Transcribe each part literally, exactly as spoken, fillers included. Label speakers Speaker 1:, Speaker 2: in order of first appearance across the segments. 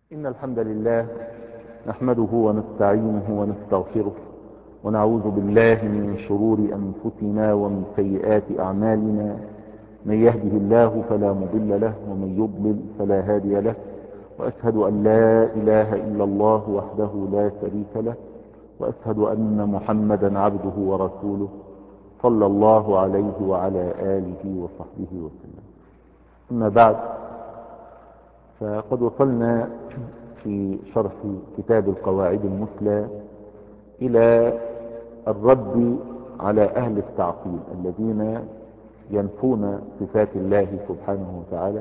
Speaker 1: إن الحمد لله نحمده ونستعينه ونستغفره ونعوذ بالله من شرور أنفسنا ومن سيئات أعمالنا. من يهده الله فلا مضل له ومن يضلل فلا هادي له، وأشهد أن لا إله إلا الله وحده لا شريك له، وأشهد أن محمدا عبده ورسوله صلى الله عليه وعلى آله وصحبه وسلم. أما بعد، فقد وصلنا في شرح كتاب القواعد المثلى إلى الرد على أهل التعطيل الذين ينفون صفات الله سبحانه وتعالى،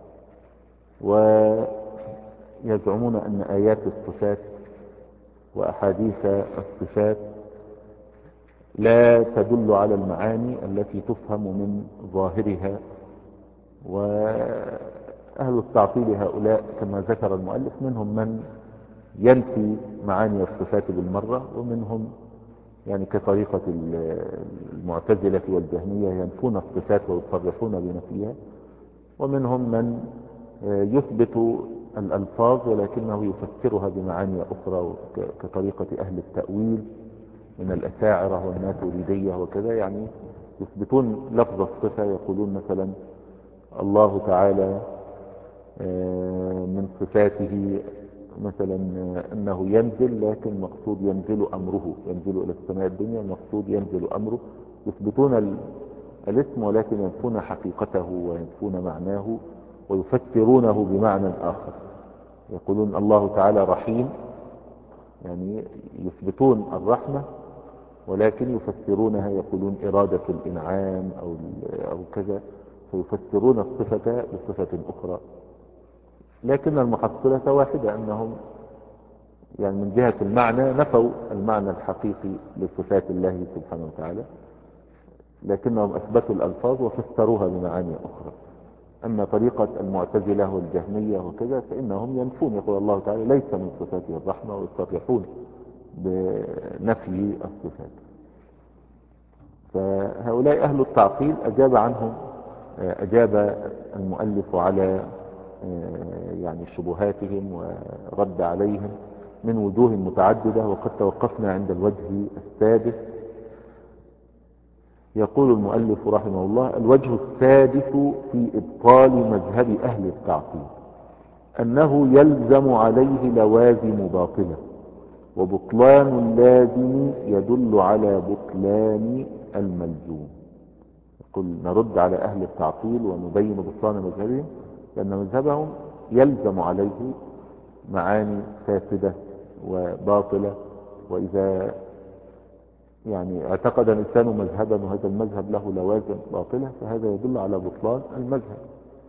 Speaker 1: ويزعمون أن آيات الصفات وأحاديث الصفات لا تدل على المعاني التي تفهم من ظاهرها. وأهل التعطيل هؤلاء كما ذكر المؤلف منهم من ينفي معاني الصفات بالمرة، ومنهم يعني كطريقة المعتزلة والجهمية ينفون الصفات ويصرحون بنفيها، ومنهم من يثبت الألفاظ ولكنه يفسرها بمعاني أخرى كطريقة أهل التأويل من الأشاعرة والماتريدية وكذا. يعني يثبتون لفظ الصفة، يقولون مثلا الله تعالى من صفاته مثلا أنه ينزل، لكن مقصود ينزل أمره، ينزل إلى السماء الدنيا، مقصود ينزل أمره. يثبتون الاسم ولكن ينفون حقيقته وينفون معناه ويفسرونه بمعنى آخر. يقولون الله تعالى رحيم، يعني يثبتون الرحمة ولكن يفسرونها، يقولون إرادة الإنعام أو, أو كذا، فيفسرون الصفة بصفة أخرى. لكن المحصلة واحدة، أنهم يعني من جهة المعنى نفوا المعنى الحقيقي لصفات الله سبحانه وتعالى، لكنهم أثبتوا الألفاظ وفسروها بمعاني أخرى. أما طريقة المعتزلة والجهمية وكذا فإنهم ينفون، يقول الله تعالى ليس من صفاته الرحمة، ويصرحون بنفي الصفات. فهؤلاء أهل التعطيل أجاب عنهم أجاب المؤلف على يعني شبهاتهم ورد عليهم من وجوه متعددة، وقد توقفنا عند الوجه السادس. يقول المؤلف رحمه الله: الوجه السادس في إبطال مذهب أهل التعطيل أنه يلزم عليه لوازم باطلة، وبطلان اللازم يدل على بطلان الملزوم. يقول نرد على أهل التعطيل ونبين بطلان مذهبهم، لأن مذهبهم يلزم عليه معاني فاسدة وباطلة، وإذا يعني اعتقد الإنسان مذهبا وهذا المذهب له لوازم باطلة فهذا يدل على بطلان المذهب.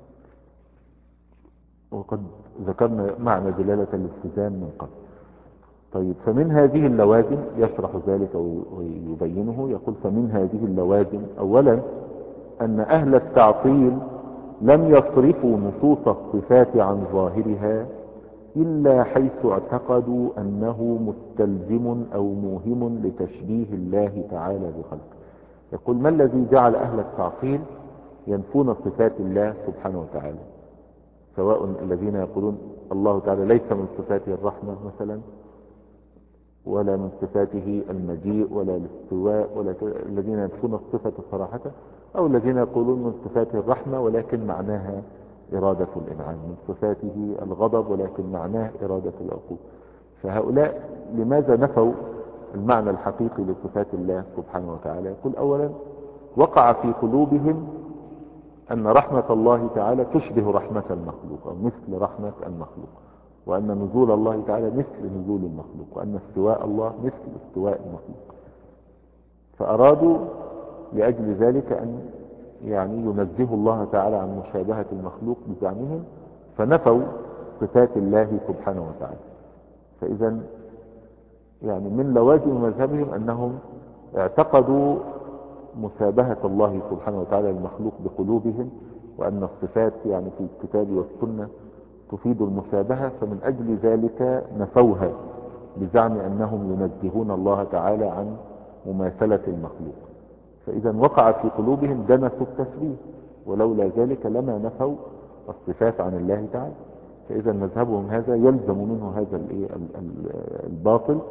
Speaker 1: وقد ذكرنا معنى دلالة الالتزام من قبل. طيب، فمن هذه اللوازم يشرح ذلك ويبينه. يقول فمن هذه اللوازم أولا أن أهل التعطيل لم يصرفوا نصوص الصفات عن ظاهرها إلا حيث اعتقدوا أنه مستلزم أو موهم لتشبيه الله تعالى بخلقه. يقول ما الذي جعل أهل التعطيل ينفون صفات الله سبحانه وتعالى، سواء الذين يقولون الله تعالى ليس من صفاته الرحمة مثلا، ولا من صفاته المجيء ولا الاستواء، ولا الذين ينفون الصفة صراحة، أو الذين يقولون من صفاته الرحمة ولكن معناها إرادة الإنعام، من صفاته الغضب ولكن معناه إرادة العقوبة. فهؤلاء لماذا نفوا المعنى الحقيقي لصفات الله سبحانه وتعالى؟ يقول أولا وقع في قلوبهم أن رحمة الله تعالى تشبه رحمة المخلوق أو مثل رحمة المخلوق، وأن نزول الله تعالى مثل نزول المخلوق، وأن استواء الله مثل استواء المخلوق. فأرادوا لأجل ذلك أن يعني ينزهوا الله تعالى عن مشابهة المخلوق بزعمهم، فنفوا صفات الله سبحانه وتعالى. فإذا يعني من لوازم مذهبهم أنهم اعتقدوا مشابهة الله سبحانه وتعالى المخلوق بقلوبهم، وأن الصفات يعني في الكتاب والسنة تفيد المشابهة، فمن أجل ذلك نفوها بزعم أنهم ينزهون الله تعالى عن مماثلة المخلوق. فإذا وقع في قلوبهم دنس التشبيه، ولولا ذلك لما نفوا الصفات عن الله تعالى. فإذا مذهبهم هذا يلزم منه هذا الإيه الباطل.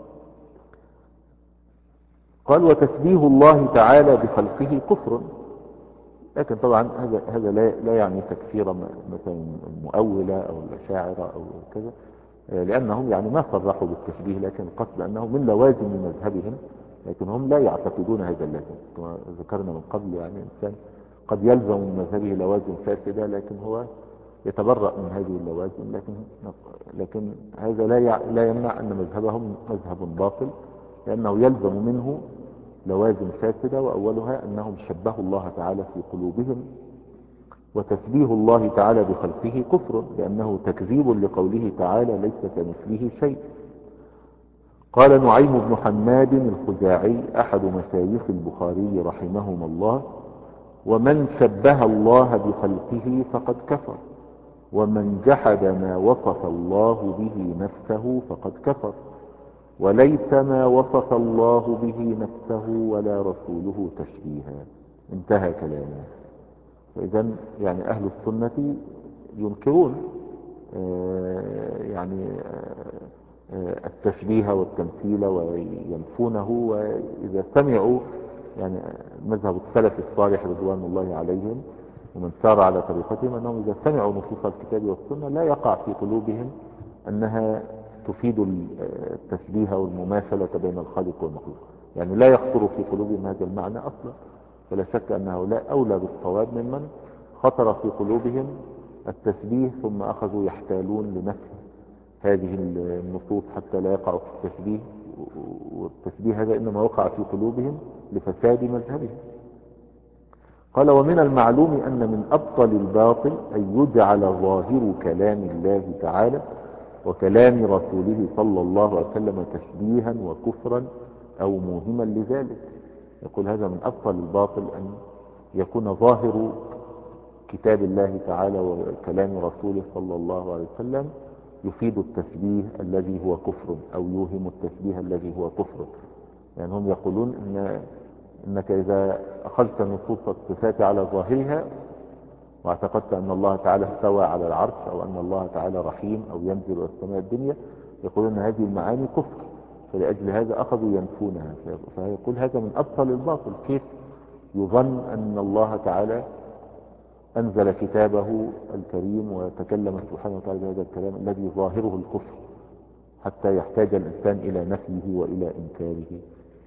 Speaker 1: قال وتشبيه الله تعالى بخلقه كفر، لكن طبعا هذا هذا لا لا يعني تكفير مثلا المؤولة أو الأشاعرة أو كذا، لأنهم يعني ما صرحوا بالتشبيه، لكن القصد أنه من لوازم مذهبهم، لكن هم لا يعتقدون هذا اللازم. كما ذكرنا من قبل يعني الإنسان قد يلزم من مذهبه لوازم فاسدة، لكن هو يتبرأ من هذه اللوازم، لكن لكن هذا لا لا يمنع أن مذهبهم مذهب باطل، لأنه يلزم منه لوازم فاسدة، وأولها أنهم شبهوا الله تعالى في قلوبهم. وتشبيه الله تعالى بخلقه كفر، لأنه تكذيب لقوله تعالى ليس كمثله شيء. قال نعيم بن حماد الخزاعي أحد مشايخ البخاري رحمهما الله: ومن شبه الله بخلقه فقد كفر، ومن جحد ما وصف الله به نفسه فقد كفر، وليس ما وصف الله به نفسه ولا رسوله تشبيها. انتهى كلامه. فإذا يعني أهل السنة ينكرون آه يعني آه التشبيه والتمثيل وينفونه، وإذا سمعوا يعني مذهب السلف الصالح رضوان الله عليهم ومن سار على طريقتهم أنهم إذا سمعوا نصوص الكتاب والسنة لا يقع في قلوبهم أنها تفيد التشبيه والمماثلة بين الخالق والمخلوق، يعني لا يخطر في قلوبهم هذا المعنى أصلا. فلا شك أن هؤلاء أولى بالصواب ممن خطر في قلوبهم التشبيه ثم أخذوا يحتالون لنفي هذه النصوص حتى لا يقعوا في التشبيه، والتشبيه هذا إنما وقع في قلوبهم لفساد مذهبهم. قال ومن المعلوم أن من أبطل الباطل أن يجعل ظاهر كلام الله تعالى وكلام رسوله صلى الله عليه وسلم تشبيها وكفرا أو موهما لذلك. يقول هذا من أبطل الباطل أن يكون ظاهر كتاب الله تعالى وكلام رسوله صلى الله عليه وسلم يفيد التشبيه الذي هو كفر، أو يوهم التشبيه الذي هو كفر. يعني هم يقولون إن إنك إذا أخذت نصوص الصفات على ظاهرها واعتقدت أن الله تعالى استوى على العرش، أو أن الله تعالى رحيم، أو ينزل إلى السماء الدنيا، يقولون أن هذه المعاني كفر، فلأجل هذا أخذوا ينفونها. فيقول هذا من أبطل الباطل. كيف يظن أن الله تعالى أنزل كتابه الكريم وتكلم سبحانه وتعالى بهذا الكلام الذي ظاهره الكفر حتى يحتاج الإنسان إلى نفيه وإلى إنكاره؟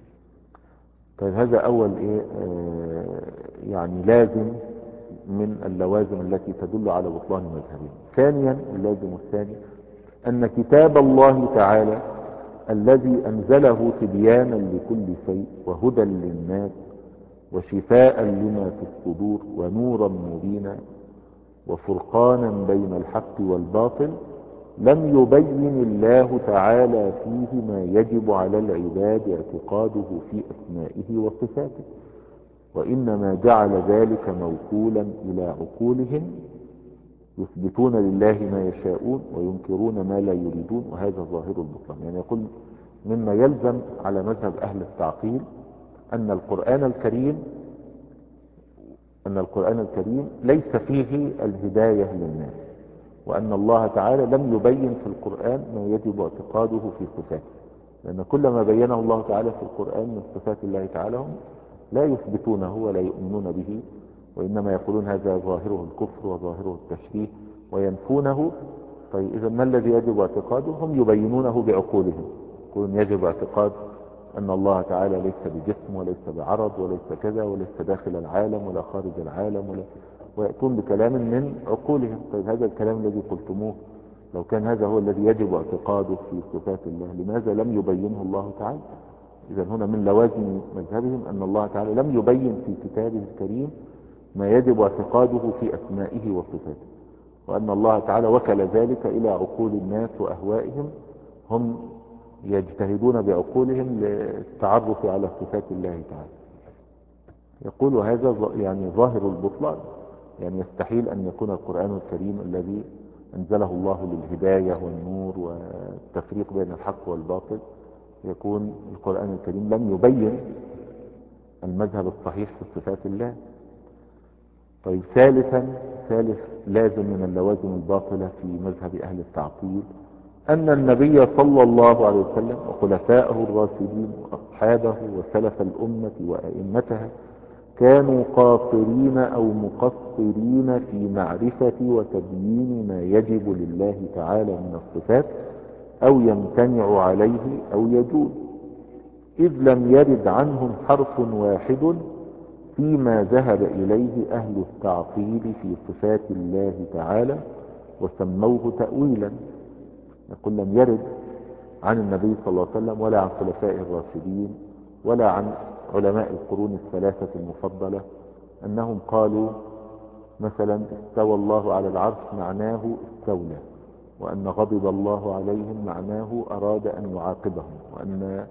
Speaker 1: طيب هذا أول إيه آه يعني لازم من اللوازم التي تدل على بطلان مذهبهم. ثانيا اللازم الثاني أن كتاب الله تعالى الذي أنزله تبيانا لكل شيء وهدى للناس وشفاء لما في الصدور ونورا مبينا وفرقانا بين الحق والباطل لم يبين الله تعالى فيه ما يجب على العباد اعتقاده في أسمائه وصفاته، وإنما جعل ذلك موكولا إلى عقولهم يثبتون لله ما يشاءون وينكرون ما لا يريدون، وهذا ظاهر البطلان. يعني يقول مما يلزم على مذهب أهل التعطيل أن القرآن الكريم أن القرآن الكريم ليس فيه الهداية للناس، وأن الله تعالى لم يبين في القرآن ما يجب اعتقاده في صفاته، لأن كل ما بينه الله تعالى في القرآن من صفات الله تعالى هم لا يثبتونه ولا يؤمنون به، وإنما يقولون هذا ظاهره الكفر وظاهره التشبيه وينفونه. طيب إذا ما الذي يجب اعتقاده؟ هم يبينونه بعقولهم، يقولون يجب اعتقاد أن الله تعالى ليس بجسم وليس بعرض وليس كذا وليس داخل العالم ولا خارج العالم ولا، ويأتون بكلام من عقولهم. طيب هذا الكلام الذي قلتموه لو كان هذا هو الذي يجب اعتقاده في صفات الله لماذا لم يبينه الله تعالى؟ إذا هنا من لوازم مذهبهم أن الله تعالى لم يبين في كتابه الكريم ما يجب اعتقاده في أسمائه وصفاته، وأن الله تعالى وكل ذلك إلى عقول الناس وأهوائهم، هم يجتهدون بعقولهم للتعرف على صفات الله تعالى. يقول هذا يعني ظاهر البطلان، يعني يستحيل أن يكون القرآن الكريم الذي أنزله الله للهداية والنور والتفريق بين الحق والباطل يكون القرآن الكريم لم يبين المذهب الصحيح في صفات الله. طيب ثالثا، ثالث لازم من اللوازم الباطلة في مذهب أهل التعطيل، أن النبي صلى الله عليه وسلم وخلفائه الراشدين وأصحابه وسلف الأمة وأئمتها كانوا قاصرين أو مقصرين في معرفة وتبيين ما يجب لله تعالى من الصفات أو يمتنع عليه أو يجوز، إذ لم يرد عنهم حرف واحد فيما ذهب إليه أهل التعطيل في صفات الله تعالى وسموه تأويلا. يقول لم يرد عن النبي صلى الله عليه وسلم ولا عن خلفائه الراشدين ولا عن علماء القرون الثلاثة المفضلة أنهم قالوا مثلا استوى الله على العرش معناه استولى، وأن غضب الله عليهم معناه أراد أن يعاقبهم، وأن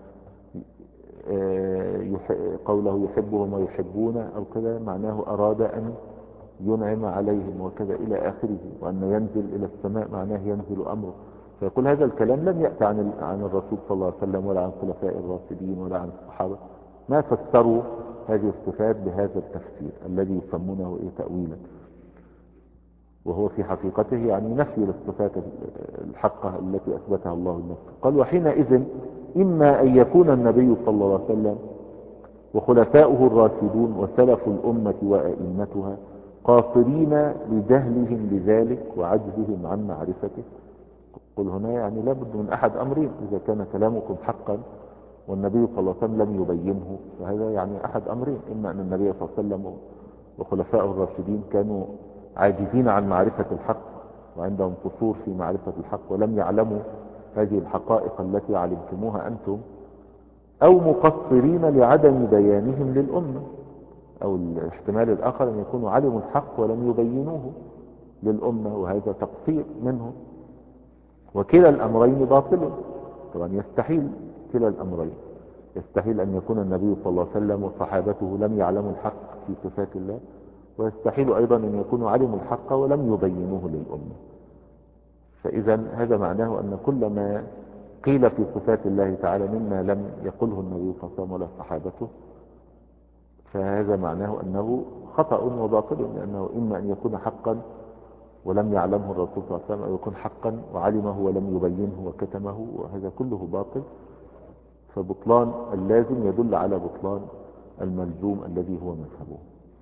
Speaker 1: قوله يحبهم ويحبون أو كذا معناه أراد أن ينعم عليهم وكذا إلى آخره، وأن ينزل إلى السماء معناه ينزل أمره. فيقول هذا الكلام لم يأتي عن عن الرسول صلى الله عليه وسلم ولا عن خلفاء الراشدين ولا عن الصحابة، ما فسروا هذه الصفات بهذا التفسير الذي يسمونه إيه تأويلا، وهو في حقيقته يعني نفي للصفات الحقة التي أثبتها الله لنفسه. قال وحينئذ إما أن يكون النبي صلى الله عليه وسلم وخلفاؤه الراشدون وسلف الأمة وأئمتها قاصرين لجهلهم بذلك وعجزهم عن معرفته. قل هنا يعني لابد من أحد أمرين، إذا كان كلامكم حقا والنبي صلى الله عليه وسلم لم يبينه فهذا يعني أحد أمرين، إما أن النبي صلى الله عليه وسلم وخلفاؤه الراشدين كانوا عاجزين عن معرفة الحق وعندهم قصور في معرفة الحق ولم يعلموا هذه الحقائق التي علمتموها أنتم، أو مقصرين لعدم بيانهم للأمة، أو الاحتمال الآخر أن يكونوا علموا الحق ولم يبينوه للأمة وهذا تقصير منهم، وكلا الأمرين باطل. طبعا يستحيل كلا الأمرين، يستحيل أن يكون النبي صلى الله عليه وسلم وصحابته لم يعلموا الحق في صفات الله، ويستحيل أيضا أن يكونوا علموا الحق ولم يبينوه للأمة. فإذا هذا معناه أن كل ما قيل في صفات الله تعالى مما لم يقله النبي صلى الله عليه وسلم ولا صحابته فهذا معناه أنه خطأ وباطل، لأنه إما أن يكون حقا ولم يعلمه الرسول صلى الله عليه وسلم، أو يكون حقا وعلمه ولم يبينه وكتمه، وهذا كله باطل. فبطلان اللازم يدل على بطلان الملزوم الذي هو مذهبه.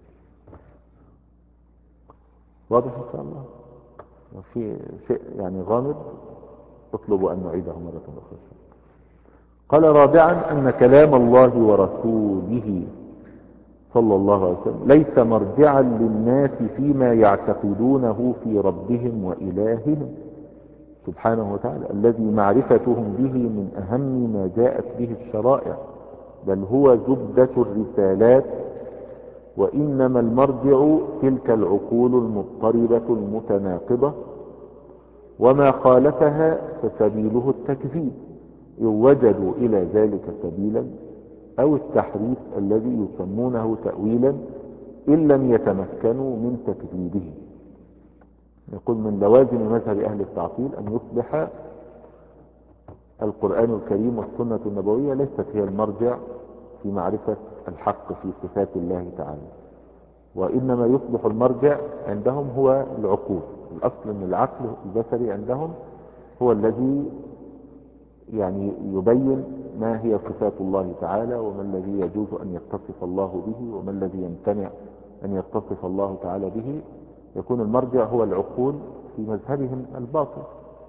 Speaker 1: واضح إن شاء الله؟ وفي شيء يعني غامض اطلب أن نعيده مرة أخرى. قال رابعا أن كلام الله ورسوله صلى الله عليه وسلم ليس مرجعا للناس فيما يعتقدونه في ربهم وإلههم سبحانه وتعالى الذي معرفتهم به من أهم ما جاءت به الشرائع، بل هو زبدة الرسالات، وإنما المرجع تلك العقول المضطربة المتناقضة، وما خالفها فسبيله التكذيب إن وجدوا إلى ذلك سبيلا، أو التحريف الذي يسمونه تأويلا إن لم يتمكنوا من تكذيبه. يقول من لوازم مذهب أهل التعطيل أن يصبح القرآن الكريم والسنة النبوية ليست هي المرجع في معرفة الحق في صفات الله تعالى، وإنما يصبح المرجع عندهم هو العقول. الأصل أن العقل البشري عندهم هو الذي يعني يبين ما هي صفات الله تعالى، وما الذي يجوز أن يتصف الله به، وما الذي يمتنع أن يتصف الله تعالى به. يكون المرجع هو العقول في مذهبهم الباطل،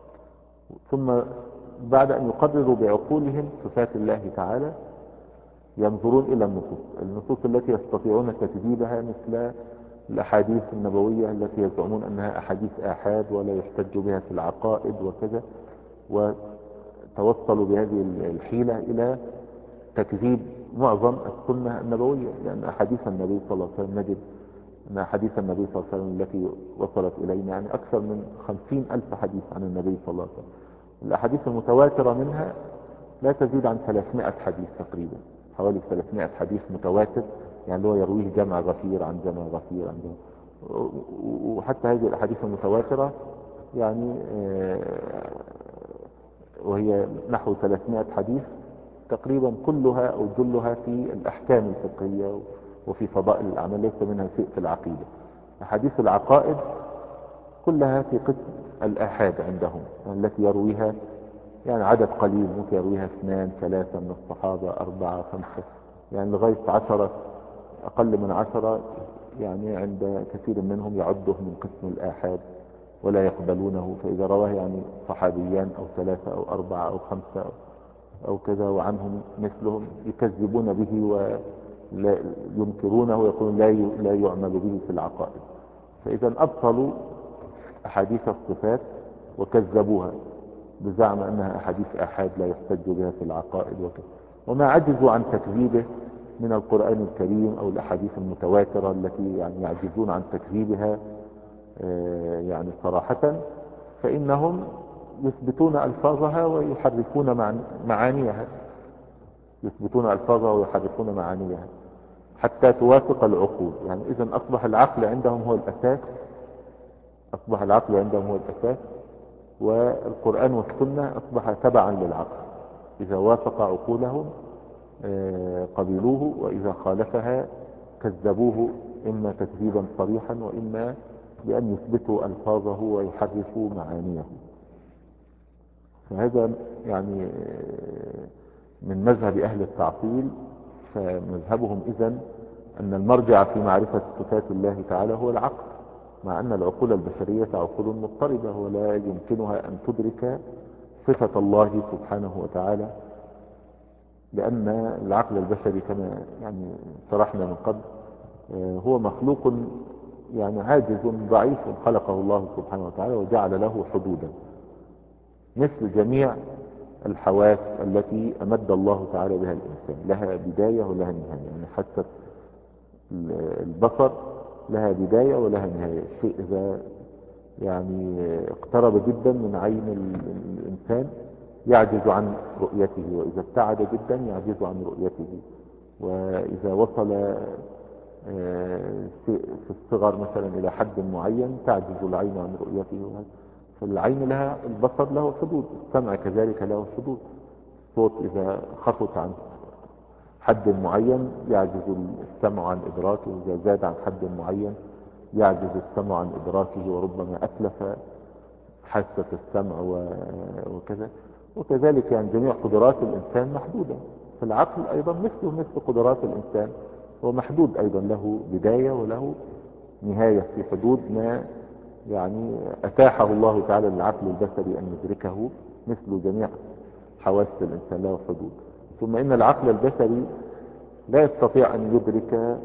Speaker 1: ثم بعد أن يقرروا بعقولهم صفات الله تعالى ينظرون إلى النصوص النصوص التي يستطيعون تكذيبها، مثل الأحاديث النبوية التي يزعمون أنها أحاديث آحاد ولا يحتج بها في العقائد وكذا، وتوصلوا بهذه الحيلة إلى تكذيب معظم السنة النبوية، لأن أحاديث النبي صلى الله عليه وسلم نجد أن أحاديث النبي صلى الله عليه وسلم التي وصلت إلينا يعني أكثر من خمسين ألف حديث عن النبي صلى الله عليه وسلم. الأحاديث المتواترة منها لا تزيد عن ثلاثمائة حديث تقريبا، حوالي ثلاثمائة حديث متواتر، يعني هو يرويه جمع غفير عن جمع غفير عن جمع. وحتى هذه الأحاديث المتواترة يعني وهي نحو ثلاثمائة حديث تقريبا كلها أو جلها في الأحكام الفقهية وفي فضائل الأعمال، ليس منها شيء في العقيدة. أحاديث العقائد كلها في قسم الآحاد عندهم، التي يرويها يعني عدد قليل، ممكن يرويها اثنان ثلاثة من الصحابة، أربعة خمسة، يعني لغاية عشرة، أقل من عشرة يعني عند كثير منهم يعده من قسم الآحاد ولا يقبلونه. فإذا رواه يعني صحابيان أو ثلاثة أو أربعة أو خمسة أو كذا وعنهم مثلهم يكذبون به وينكرونه ويقولون لا لا يعمل به في العقائد. فإذا أبطلوا أحاديث الصفات وكذبوها بزعم أنها أحاديث آحاد لا يحتج بها في العقائد وكذا. وما عجزوا عن تكذيبه من القرآن الكريم أو الأحاديث المتواترة التي يعني يعجزون عن تكذيبها يعني صراحة، فإنهم يثبتون ألفاظها ويحرفون معانيها، يثبتون ألفاظها ويحرفون معانيها حتى توافق العقول. يعني إذن أصبح العقل عندهم هو الأساس، أصبح العقل عندهم هو الأساس، والقرآن والسنة أصبح تبعا للعقل، إذا وافق عقولهم قبلوه، وإذا خالفها كذبوه، إما تكذيبا صريحا وإما بأن يثبتوا ألفاظه ويحرفوا معانيه. فهذا يعني من مذهب أهل التعطيل. فمذهبهم إذن أن المرجع في معرفة صفات الله تعالى هو العقل، مع أن العقول البشرية عقول مضطربة ولا يمكنها أن تدرك صفة الله سبحانه وتعالى، لأن العقل البشري كما يعني شرحنا من قبل هو مخلوق يعني عاجز ضعيف، خلقه الله سبحانه وتعالى وجعل له حدودا مثل جميع الحواس التي أمد الله تعالى بها الإنسان، لها بداية ولها نهاية. يعني حتى البصر لها بداية ولها نهاية. الشيء إذا يعني اقترب جدا من عين الإنسان يعجز عن رؤيته، وإذا ابتعد جدا يعجز عن رؤيته، وإذا وصل في الصغر مثلا إلى حد معين تعجز العين عن رؤيته. فالعين لها، البصر له حدود، السمع كذلك له حدود. الصوت إذا خفت عن حد معين يعجز السمع عن إدراكه، إذا زاد عن حد معين يعجز السمع عن إدراكه، وربما أتلف حاسة السمع وكذا. وكذلك يعني جميع قدرات الإنسان محدودة. فالعقل أيضا مثله مثل قدرات الإنسان، هو محدود أيضا، له بداية وله نهاية في حدود ما يعني أتاحه الله تعالى للعقل البشري أن يدركه، مثل جميع حواس الإنسان له حدود. ثم إن العقل البشري لا يستطيع أن يدرك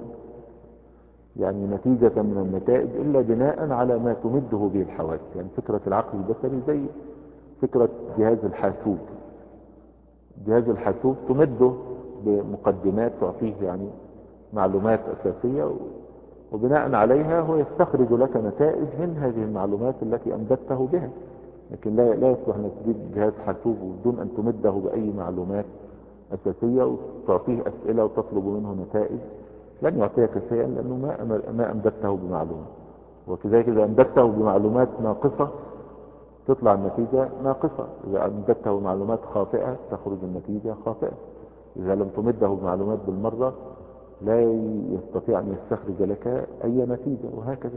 Speaker 1: يعني نتيجة من النتائج إلا بناء على ما تمده به الحواس. يعني فكرة العقل البشري زي فكرة جهاز الحاسوب. جهاز الحاسوب تمده بمقدمات تعطيه يعني معلومات أساسية، وبناء عليها هو يستخرج لك نتائج من هذه المعلومات التي أمددته بها. لكن لا لا يصلح أن تجيب جهاز حاسوب بدون أن تمده بأي معلومات أساسية وتعطيه أسئلة وتطلب منه نتائج، لن يعطيك شيئا، لأنه ما ما أمددته بمعلومات. وكذلك إذا أمددته بمعلومات ناقصة تطلع النتيجة ناقصة، إذا أمددته بمعلومات خاطئة تخرج النتيجة خاطئة، إذا لم تمده بمعلومات بالمرة لا يستطيع أن يستخرج لك أي نتيجة، وهكذا.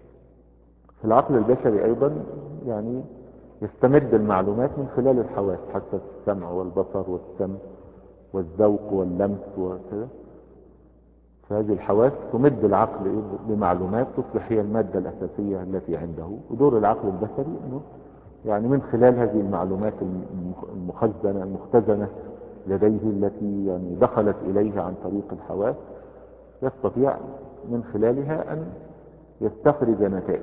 Speaker 1: في العقل البشري أيضا يعني يستمد المعلومات من خلال الحواس، حتى السمع والبصر والسمع والذوق واللمس وكذا. فهذه الحواس تمد العقل بمعلومات تصبح هي المادة الأساسية التي عنده. ودور العقل البشري أنه يعني من خلال هذه المعلومات المخزنة المختزنة لديه التي يعني دخلت إليه عن طريق الحواس، يستطيع من خلالها أن يستخرج نتائج.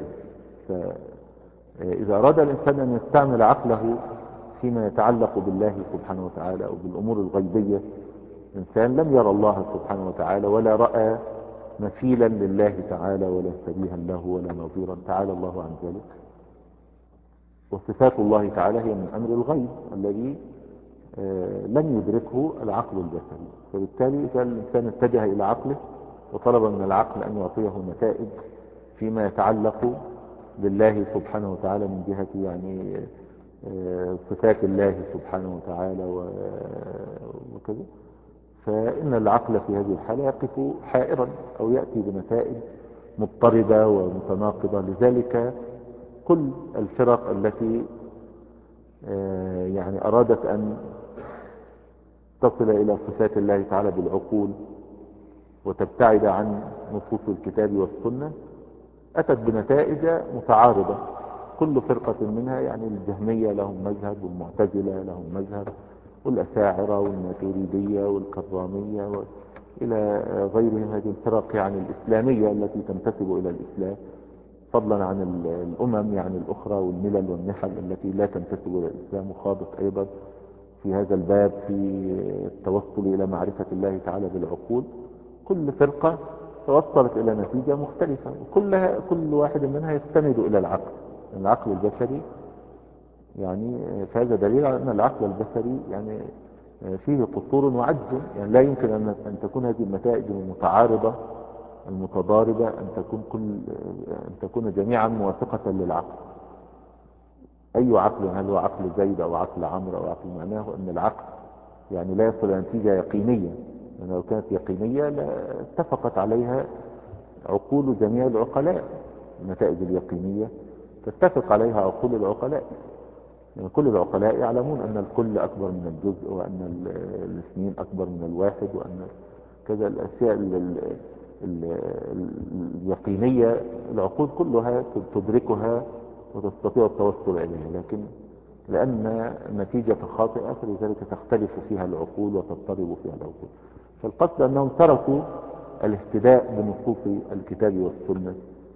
Speaker 1: فإذا أراد الإنسان أن يستعمل عقله فيما يتعلق بالله سبحانه وتعالى أو بالأمور الغيبية، إنسان لم يرى الله سبحانه وتعالى ولا رأى مثيلا لله تعالى ولا شبيها له ولا نظيرا، تعالى الله عن ذلك. وصفات الله تعالى هي من أمر الغيب الذي لم يدركه العقل البشري. فبالتالي إذا الإنسان اتجه إلى عقله وطلب من العقل أن يعطيه نتائج فيما يتعلق بالله سبحانه وتعالى من جهة يعني صفات الله سبحانه وتعالى وكذا، فإن العقل في هذه الحالة يقف حائرا أو يأتي بنتائج مضطربة ومتناقضة. لذلك كل الفرق التي يعني أرادت أن تصل إلى صفات الله تعالى بالعقول وتبتعد عن نصوص الكتاب والسنة أتت بنتائج متعارضة. كل فرقة منها، يعني الجهمية لهم مذهب، والمعتزلة لهم مذهب، والأشاعرة والماتريدية والكرامية إلى غيرهم، هذه الفرق يعني الإسلامية التي تنتسب إلى الإسلام، فضلا عن الأمم يعني الأخرى والملل والنحل التي لا تنتسب إلى الإسلام، وخاضت أيضا في هذا الباب في التوصل إلى معرفة الله تعالى بالعقول. كل فرقة توصلت إلى نتيجة مختلفة، وكلها كل واحد منها يستند إلى العقل. العقل البشري يعني فهذا دليل على أن العقل البشري يعني فيه قصور وعجز، يعني لا يمكن أن تكون هذه النتائج المتعارضة المتضاربة أن تكون كل أن تكون جميعا موافقة للعقل. أي عقل، هل هو عقل زيد أو عقل عمرو أو عقل، معناه أن العقل يعني لا يصل إلى نتيجة يقينية، لأن لو كانت يقينية لاتفقت عليها عقول جميع العقلاء. النتائج اليقينية تتفق عليها عقول العقلاء، يعني كل العقلاء يعلمون أن الكل أكبر من الجزء، وأن الاثنين أكبر من الواحد، وأن كذا الأشياء ال ال ال اليقينية العقول كلها تدركها وتستطيع التوصل إليها، لكن لأن النتيجة خاطئة فلذلك تختلف فيها العقول وتضطرب فيها العقول. فالقصد أنهم تركوا الاهتداء بنصوص الكتاب والسنة،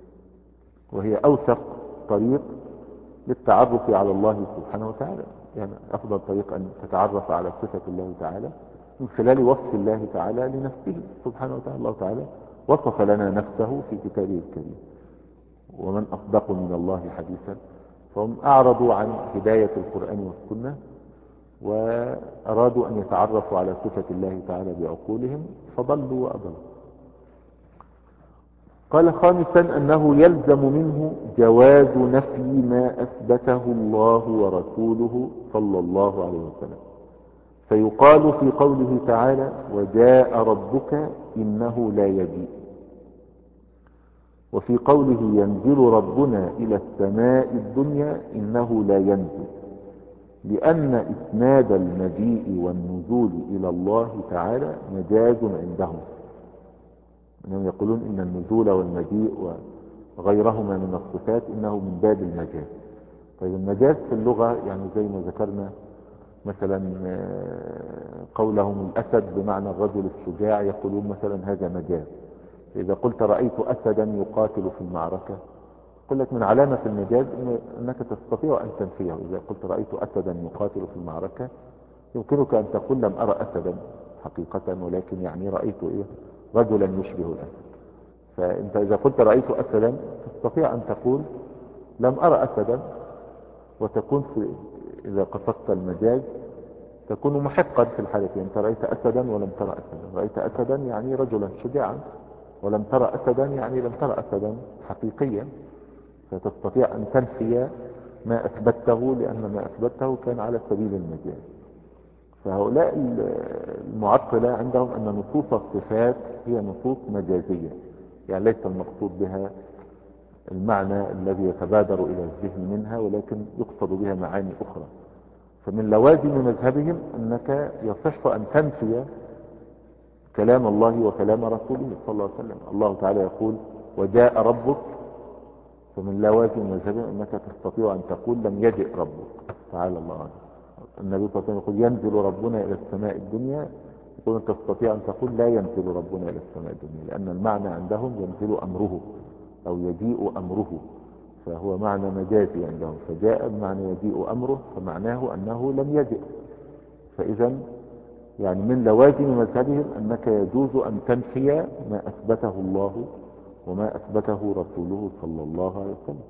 Speaker 1: وهي أوثق طريق للتعرف على الله سبحانه وتعالى. يعني أفضل طريق أن تتعرف على صفة الله تعالى من خلال وصف الله تعالى لنفسه سبحانه وتعالى. الله تعالى وصف لنا نفسه في كتابه الكريم، ومن أصدق من الله حديثا. فهم أعرضوا عن هداية القرآن والسنة وأرادوا أن يتعرفوا على صفة الله تعالى بعقولهم فضلوا وأضلوا. قال خامسا أنه يلزم منه جواز نفي ما أثبته الله ورسوله صلى الله عليه وسلم، فيقال في قوله تعالى وجاء ربك إنه لا يجيء، وفي قوله ينزل ربنا إلى السماء الدنيا إنه لا ينزل، لأن إسناد المجيء والنزول إلى الله تعالى مجاز عندهم. انهم يقولون ان النزول والمجيء وغيرهما من الصفات انه من باب المجاز. طيب المجاز في اللغة يعني زي ما ذكرنا مثلا قولهم الاسد بمعنى الرجل الشجاع، يقولون مثلا هذا مجاز. اذا قلت رأيت اسدا يقاتل في المعركة، قل لك من علامة المجاز انك تستطيع ان تنفيه. اذا قلت رأيت اسدا يقاتل في المعركة يمكنك ان تقول لم ارى اسدا حقيقة، ولكن يعني رأيت ايه رجلا يشبه الاسد. فانت اذا قلت رأيت اسدا تستطيع ان تقول لم ارى اسدا، وتكون في اذا قصدت المجاز تكون محقا في الحالتين. انت رأيت اسدا ولم ترى اسدا، رأيت اسدا يعني رجلا شجاعا، ولم ترى اسدا يعني لم ترى اسدا حقيقيا، فتستطيع ان تنفي ما اثبته لان ما اثبته كان على سبيل المجاز. فهؤلاء المعطلة عندهم أن نصوص الصفات هي نصوص مجازية، يعني ليس المقصود بها المعنى الذي يتبادر إلى الذهن منها، ولكن يقصد بها معاني أخرى. فمن لوازم مذهبهم أنك يصح أن تنفي كلام الله وكلام رسوله صلى الله عليه وسلم. الله تعالى يقول وجاء ربك، فمن لوازم مذهبهم أنك تستطيع أن تقول لم يجئ ربك تعالى الله عنه. النبي صلى الله عليه وسلم يقول ينزل ربنا إلى السماء الدنيا، يقول أنت تستطيع أن تقول لا ينزل ربنا إلى السماء الدنيا، لأن المعنى عندهم ينزل أمره أو يجيء أمره، فهو معنى مجازي عندهم. فجاء بمعنى يجيء أمره، فمعناه أنه لم يجئ. فإذا يعني من لوازم مذهبهم أنك يجوز أن تنفي ما أثبته الله وما أثبته رسوله صلى الله عليه وسلم.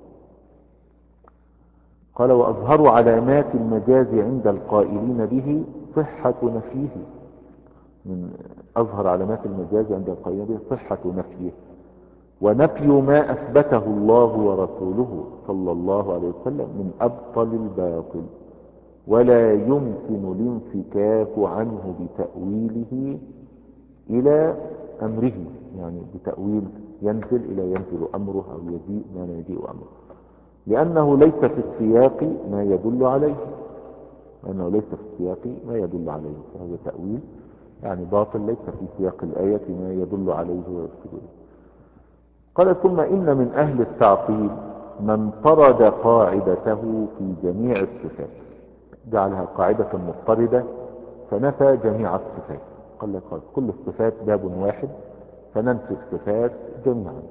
Speaker 1: قال وأظهر علامات المجاز عند القائلين به صحة نفيه. من أظهر علامات المجاز عند القائلين به صحة نفيه، ونفي ما أثبته الله ورسوله صلى الله عليه وسلم من أبطل الباطل، ولا يمكن الانفكاك عنه بتأويله إلى أمره، يعني بتأويل ينزل إلى ينزل أمره، أو يجيء ما لا يجيء أمره، لأنه ليس في السياق ما يدل عليه، لأنه ليس في السياق ما يدل عليه، فهذا تأويل يعني باطل، ليس في سياق الآية ما يدل عليه ويرشد إليه. قال ثم إن من أهل التعطيل من طرد قاعدته في جميع الصفات، جعلها قاعدة مضطردة فنفى جميع الصفات، قال لك خلاص كل الصفات باب واحد فننفي الصفات جميعا،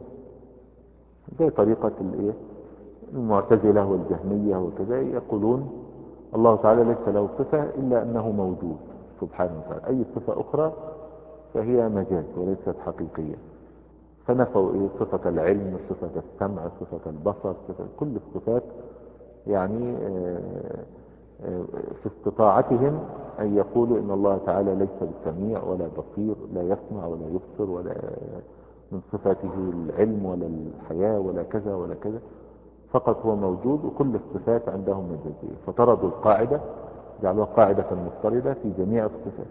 Speaker 1: زي طريقة الايه المعتزلة والجهمية وكذا، يقولون الله تعالى ليس له صفة إلا أنه موجود سبحانه وتعالى، أي صفة أخرى فهي مجاز وليست حقيقية، فنفوا إيه صفة العلم، صفة السمع، صفة البصر، صفة كل الصفات، يعني آه، آه، في استطاعتهم أن يقولوا إن الله تعالى ليس بسميع ولا بصير، لا يسمع ولا يبصر، ولا من صفاته العلم ولا الحياة ولا كذا ولا كذا، فقط هو موجود، وكل الصفات عندهم مجازية، فطردوا القاعدة جعلوها قاعدة مضطردة في جميع الصفات.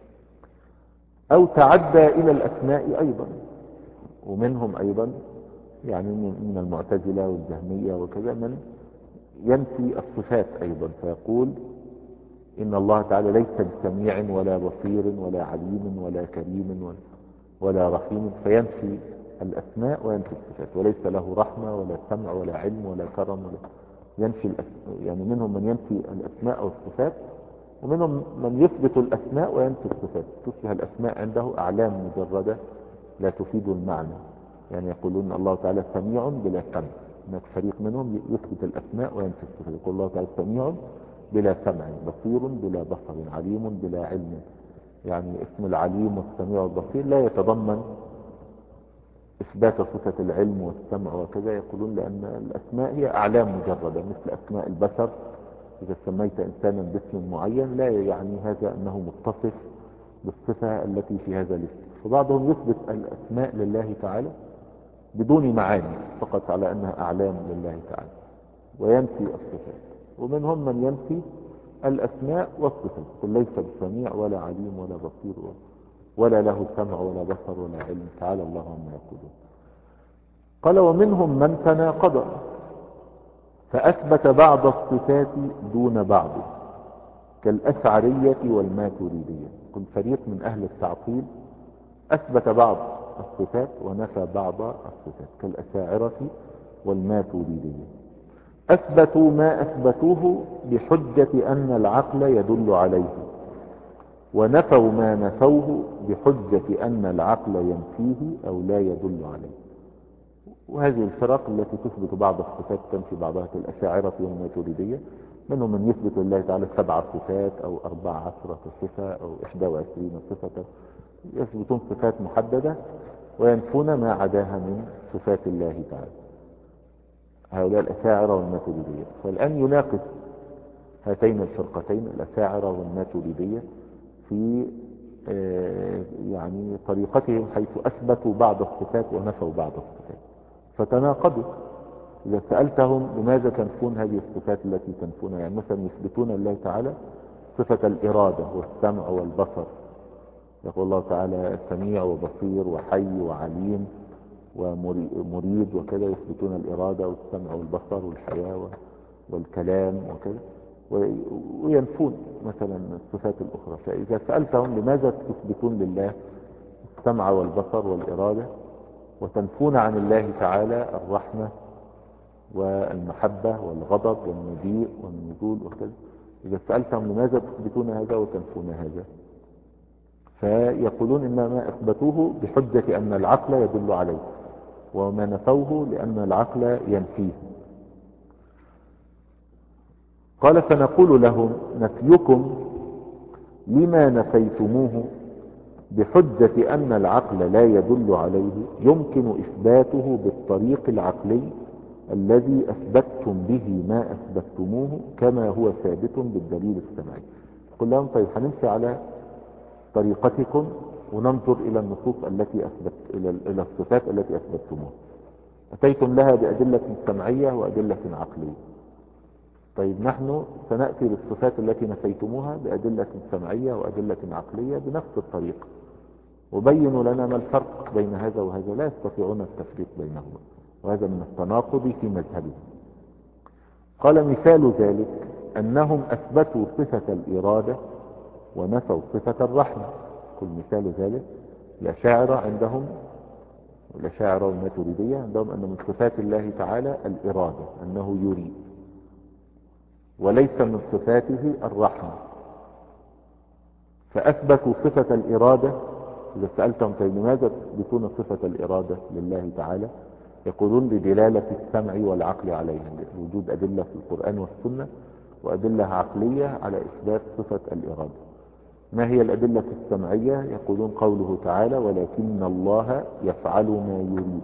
Speaker 1: أو تعدى إلى الأسماء أيضا، ومنهم أيضا يعني من المعتزلة والجهمية وكذا من ينفي الصفات أيضا، فيقول إن الله تعالى ليس بسميع ولا بصير ولا عليم ولا كريم ولا رحيم، فينفي الأسماء وينفي الصفات، وليس له رحمة ولا سمع ولا علم ولا كرم ولا ينفي الأسماء. يعني منهم من ينفي الأسماء والصفات، ومنهم من يثبت الأسماء وينفي الصفات، تصبح الأسماء عنده أعلام مجردة لا تفيد المعنى، يعني يقولون الله تعالى سميع بلا سمع، هناك فريق منهم يثبت الأسماء وينفي الصفات، يقول الله تعالى سميع بلا سمع، بصير بلا بصر، عليم بلا علم، يعني اسم العليم والسميع والبصير لا يتضمن إثبات صفة العلم والسمع وكذا، يقولون لأن الأسماء هي أعلام مجردة مثل أسماء البشر، إذا سميت إنسانا باسم معين لا يعني هذا أنه متصف بالصفة التي في هذا الاسم، فبعضهم يثبت الأسماء لله تعالى بدون معاني فقط على أنها أعلام لله تعالى وينفي الصفات، ومنهم من ينفي الأسماء والصفات، قل ليس بسميع ولا عليم ولا بصير ولا له سمع ولا بصر ولا علم، تعالى الله عما يقولون. قال ومنهم من تناقض فأثبت بعض الصفات دون بعض كالأشعرية والماتريدية، كل فريق من أهل التعطيل أثبت بعض الصفات ونفى بعض الصفات كالأشاعرة والماتريدية، أثبتوا ما أثبتوه بحجة أن العقل يدل عليه، ونفوا ما نفوه بحجة أن العقل ينفيه أو لا يدل عليه. وهذه الفرق التي تثبت بعض الصفات تنفي بعضها كالأشاعرة والماتريدية، منهم من يثبت لله تعالى سبع صفات أو أربع عشرة صفة أو إحدى وعشرين صفة، يثبتون صفات محددة وينفون ما عداها من صفات الله تعالى، هؤلاء الأشاعرة والماتريدية. فالآن يناقش هاتين الفرقتين الأشاعرة والماتريدية في آه يعني طريقتهم، حيث أثبتوا بعض الصفات ونفوا بعض الصفات فتناقضوا. إذا سألتهم لماذا تنفون هذه الصفات التي تنفونها، يعني مثلا يثبتون لله تعالى صفة الإرادة والسمع والبصر، يقول الله تعالى سميع وبصير وحي وعليم ومريد وكذا، يثبتون الإرادة والسمع والبصر والحياة والكلام وكذا، وينفون مثلا الصفات الأخرى. فإذا سألتهم لماذا تثبتون لله السمع والبصر والإرادة وتنفون عن الله تعالى الرحمة والمحبة والغضب والمجيء والنزول وكذا، إذا سألتهم لماذا تثبتون هذا وتنفون هذا، فيقولون إنما أثبتوه بحجة أن العقل يدل عليه، وما نفوه لأن العقل ينفيه. قال فنقول لهم نفيكم لما نفيتموه بحجة أن العقل لا يدل عليه يمكن إثباته بالطريق العقلي الذي أثبتتم به ما أثبتتموه كما هو ثابت بالدليل السمعي. قل لهم طيب هنمشي على طريقتكم وننظر إلى النصوص التي أثبت إلى الصفات التي أثبتتموها، أتيتم لها بأدلة سمعية وأدلة عقلية، طيب نحن سنأتي للصفات التي نفيتموها بأدلة سمعية وأدلة عقلية بنفس الطريقة، وبينوا لنا ما الفرق بين هذا وهذا، لا يستطيعون التفريق بينهما، وهذا من التناقض في مذهبهم. قال مثال ذلك أنهم أثبتوا صفة الإرادة ونفوا صفة الرحمة. كل مثال ذلك الأشاعرة عندهم، الأشاعرة والماتريدية عندهم أن من صفات الله تعالى الإرادة، أنه يريد، وليس من صفاته الرحمة. فأثبتوا صفة الإرادة. إذا سألتهم طيب لماذا تثبتون صفة الإرادة لله تعالى؟ يقولون لدلالة السمع والعقل عليها، وجود أدلة في القرآن والسنة وأدلة عقلية على إثبات صفة الإرادة. ما هي الأدلة السمعية؟ يقولون قوله تعالى ولكن الله يفعل ما يريد.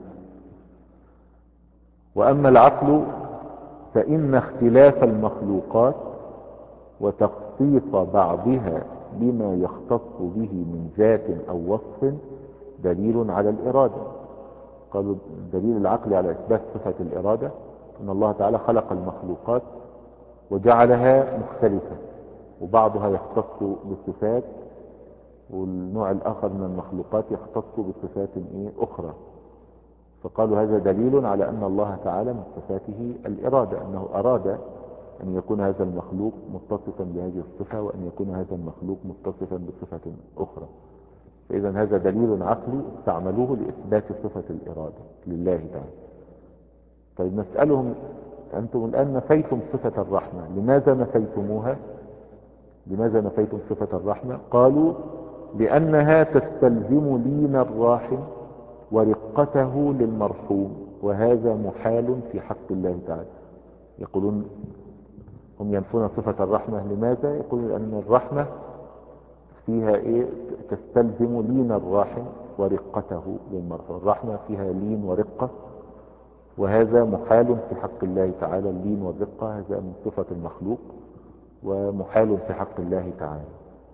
Speaker 1: وأما العقل فإن اختلاف المخلوقات وتخصيص بعضها بما يختص به من ذات أو وصف دليل على الإرادة. قالوا الدليل العقلي على إثبات صفة الإرادة أن الله تعالى خلق المخلوقات وجعلها مختلفة، وبعضها يختص بصفات والنوع الآخر من المخلوقات يختص بصفات إيه أخرى. فقالوا هذا دليل على أن الله تعالى من صفاته الإرادة، أنه أراد أن يكون هذا المخلوق متصفا بهذه الصفة، وأن يكون هذا المخلوق متصفا بصفة أخرى. فإذا هذا دليل عقلي استعملوه لإثبات صفة الإرادة لله تعالى. طيب نسألهم أنتم الآن نفيتم صفة الرحمة، لماذا نفيتموها؟ لماذا نفيتم صفة الرحمة؟ قالوا لأنها تستلزم لين الراحم ورقته للمرحوم، وهذا محال في حق الله تعالى. يقولون هم ينفون صفة الرحمة، لماذا؟ يقولون لأن الرحمة فيها إيه؟ تستلزم لين الراحم ورقته للمرحوم. الرحمة فيها لين ورقة، وهذا محال في حق الله تعالى. اللين والرقة هذا من صفة المخلوق ومحال في حق الله تعالى.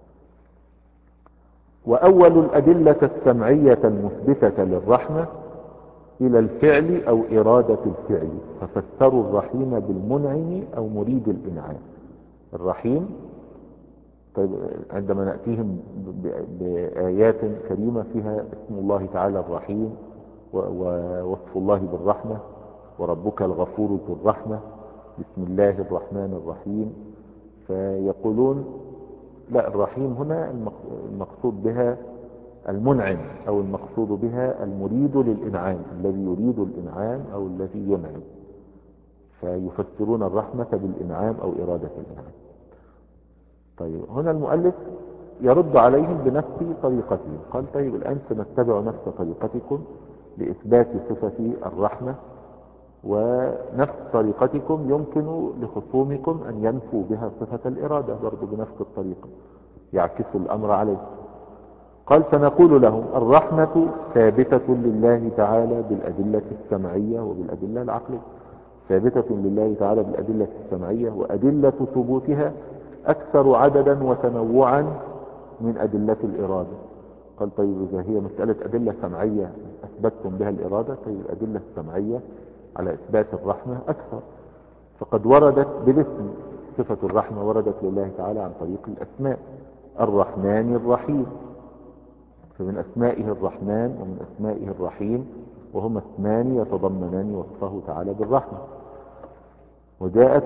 Speaker 1: وأول الأدلة السمعية المثبتة للرحمة إلى الفعل أو إرادة الفعل، ففسروا الرحيم بالمنعم أو مريد الإنعام. الرحيم طيب عندما نأتيهم بآيات كريمة فيها اسم الله تعالى الرحيم ووصف الله بالرحمة، وربك الغفور ذو الرحمة، بسم الله الرحمن الرحيم، فيقولون لا، الرحيم هنا المقصود بها المنعم، أو المقصود بها المريد للإنعام، الذي يريد الإنعام أو الذي ينعم. فيفسرون الرحمة بالإنعام أو إرادة الإنعام. طيب هنا المؤلف يرد عليهم بنفس طريقته. قال طيب الآن سنتبع نفس طريقتكم لإثبات صفة الرحمة، ونفس طريقتكم يمكن لخصومكم أن ينفوا بها صفة الإرادة برضو بنفس الطريقة، يعكسوا الأمر عليه. قال فنقول لهم الرحمة ثابتة لله تعالى بالأدلة السمعية وبالأدلة العقلية. ثابتة لله تعالى بالأدلة السمعية، وأدلة ثبوتها أكثر عددا وتنوعا من أدلة الإرادة. قال طيب إذا هي مسألة أدلة سمعية أثبتتم بها الإرادة، طيب الأدلة السمعية على إثبات الرحمة أكثر. فقد وردت بالاسم، صفة الرحمة وردت لله تعالى عن طريق الأسماء، الرحمن الرحيم، فمن أسمائه الرحمن ومن أسمائه الرحيم، وهما اسمان يتضمنان وصفه تعالى بالرحمة. وجاءت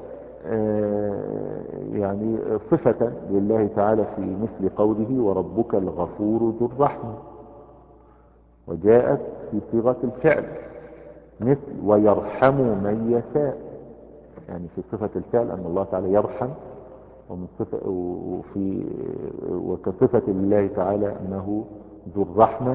Speaker 1: يعني صفة لله تعالى في مثل قوله وربك الغفور ذو الرحمة، وجاءت في صيغة الفعل مثل ويرحم من يشاء، يعني في صفة الفعل أن الله تعالى يرحم، ومن صفة وفي وكصفة لله تعالى أنه ذو الرحمة،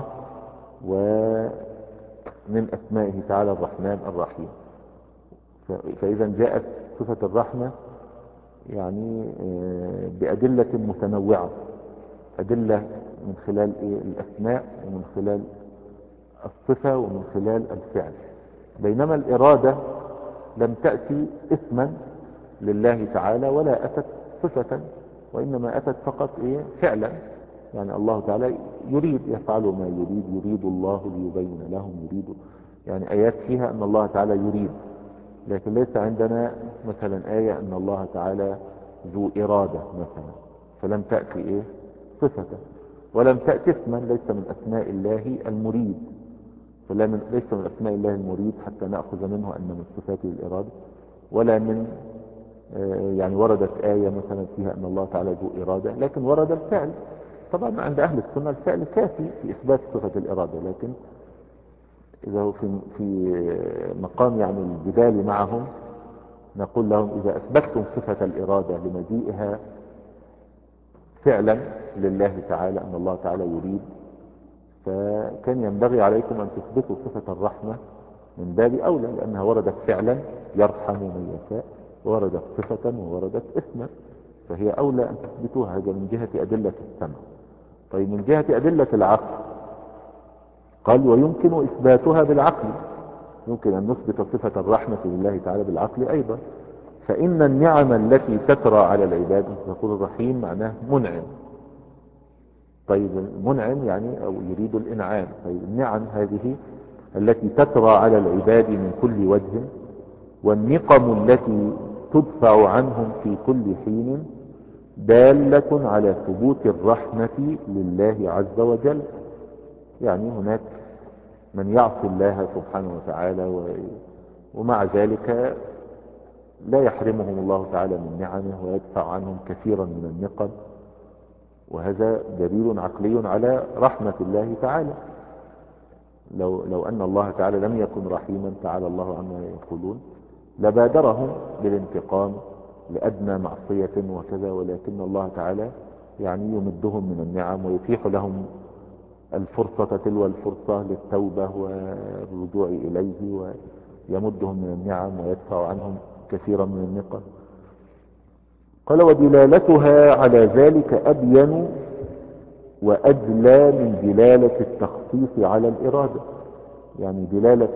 Speaker 1: ومن أسمائه تعالى الرحمن الرحيم. فإذا جاءت صفة الرحمة يعني بأدلة متنوعة، أدلة من خلال الأسماء ومن خلال الصفة ومن خلال الفعل. بينما الإرادة لم تأتي اسما لله تعالى ولا أتت صفة، وإنما أتت فقط إيه فعلا. يعني الله تعالى يريد، يفعل ما يريد، يريد الله ليبين لهم، يريد، يعني آيات فيها أن الله تعالى يريد، لكن ليس عندنا مثلا آية أن الله تعالى ذو إرادة مثلا، فلم تأتي إيه صفة. ولم تأتي اسما، ليس من أسماء الله المريد، فلا من ليس من أسماء الله المريد حتى نأخذ منه أن من صفاته الإرادة، ولا من آه، يعني وردت آية مثلا فيها أن الله تعالى ذو إرادة، لكن ورد الفعل. طبعا عند أهل السنة الفعل كافي في إثبات صفة الإرادة، لكن إذا هو في في مقام يعني الجدال معهم نقول لهم إذا أثبتتم صفة الإرادة لمجيئها فعلا لله تعالى أن الله تعالى يريد، فكان ينبغي عليكم أن تثبتوا صفة الرحمة من باب أولى، لأنها وردت فعلا يرحم من يشاء، ووردت صفة ووردت اسما، فهي أولى أن تثبتوها. هذا من جهة أدلة السمع. طيب من جهة أدلة العقل قال ويمكن إثباتها بالعقل، يمكن أن نثبت صفة الرحمة لله تعالى بالعقل أيضا. فإن النعم التي تترى على العباد، يقول الرحيم معناه منعم، طيب منعم يعني أو يريد الإنعام، طيب النعم هذه التي تترى على العباد من كل وجه، والنقم التي تدفع عنهم في كل حين، دالة على ثبوت الرحمة لله عز وجل. يعني هناك من يعصي الله سبحانه وتعالى ومع ذلك لا يحرمهم الله تعالى من نعمه ويدفع عنهم كثيرا من النقم، وهذا دليل عقلي على رحمة الله تعالى. لو, لو أن الله تعالى لم يكن رحيما تعالى الله عما يقولون لبادرهم بالانتقام لأدنى معصية وكذا، ولكن الله تعالى يعني يمدهم من النعم ويتيح لهم الفرصة تلو الفرصة للتوبة والرجوع إليه، ويمدهم من النعم ويدفع عنهم كثيرا من النقم. قال ودلالتها على ذلك أبين وأدلى من دلالة التخصيص على الإرادة. يعني دلالة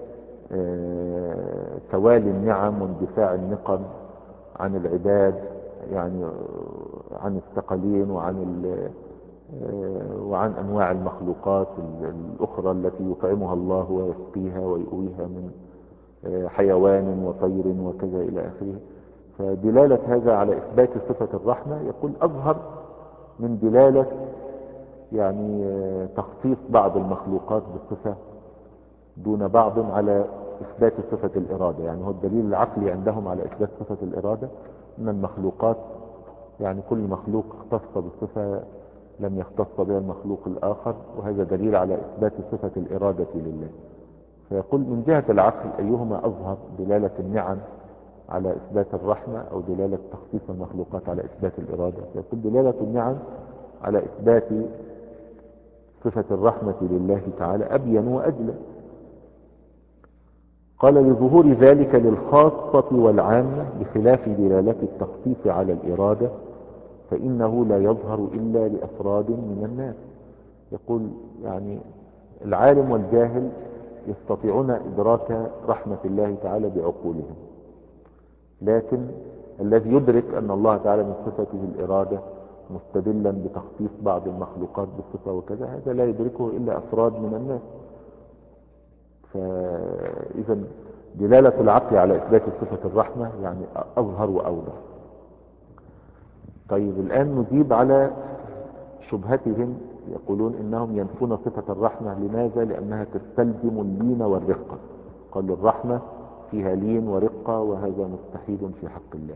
Speaker 1: آه توالي النعم واندفاع النقم عن العباد، يعني عن الثقلين وعن آه وعن أنواع المخلوقات الأخرى التي يطعمها الله ويسقيها ويؤويها من آه حيوان وطير وكذا إلى آخره. فدلالة هذا على إثبات صفة الرحمة يقول أظهر من دلالة يعني تخصيص بعض المخلوقات بصفة دون بعض على إثبات صفة الإرادة. يعني هو الدليل العقلي عندهم على إثبات صفة الإرادة أن المخلوقات يعني كل مخلوق اختص بصفة لم يختص بها المخلوق الآخر، وهذا دليل على إثبات صفة الإرادة لله. فيقول من جهة العقل أيهما أظهر، دلالة النعم على إثبات الرحمة أو دلالة تخصيص المخلوقات على إثبات الإرادة؟ يقول دلالة النعم على إثبات صفة الرحمة لله تعالى أبين وأجلى. قال لظهور ذلك للخاصة والعامة بخلاف دلالة التخصيص على الإرادة، فإنه لا يظهر إلا لأفراد من الناس. يقول يعني العالم والجاهل يستطيعون إدراك رحمة الله تعالى بعقولهم، لكن الذي يدرك أن الله تعالى من صفته الإرادة مستدلا بتخصيص بعض المخلوقات بصفة وكذا، هذا لا يدركه إلا أفراد من الناس. فإذا دلالة العقل على إثبات صفة الرحمة يعني أظهر وأوضح. طيب الآن نجيب على شبهتهم، يقولون إنهم ينفون صفة الرحمة. لماذا؟ لأنها تستلزم اللين والرقة. قال الرحمة فيها لين ورقة وهذا مستحيل في حق الله.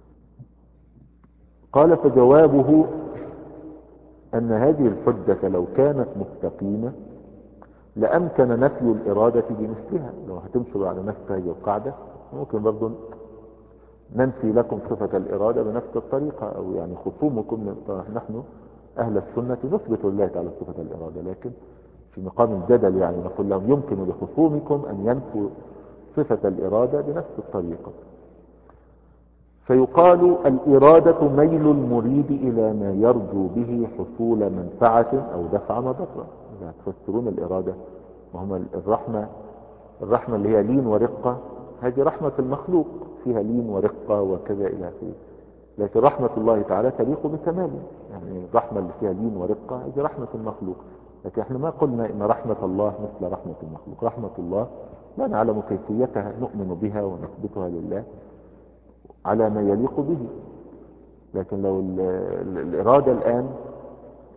Speaker 1: قال فجوابه أن هذه الحجة لو كانت مستقيمة لأمكن نفي الإرادة بمثلها. لو هتمشوا على نفس هذه القاعدة ممكن برضو ننفي لكم صفة الإرادة بنفس الطريقة، أو يعني خصومكم. نحن أهل السنة نثبت لله تعالى صفة الإرادة، لكن في مقام الجدل يعني نقول لهم يمكن لخصومكم أن ينفوا صفة الإرادة بنفس الطريقة. فيقال الإرادة ميل المريد إلى ما يرجو به حصول منفعة أو دفع مضرة. إذا تفسرون الإرادة وهم الرحمة، الرحمة اللي هي لين ورقة، هذه رحمة المخلوق فيها لين ورقة وكذا إلى آخره، لكن رحمة الله تعالى تليق بكماله. يعني الرحمة اللي فيها لين ورقة هذه رحمة المخلوق، لكن احنا ما قلنا إن رحمة الله مثل رحمة المخلوق. رحمة الله لا نعلم كيفيتها، نؤمن بها ونثبتها لله على ما يليق به. لكن لو الإرادة الآن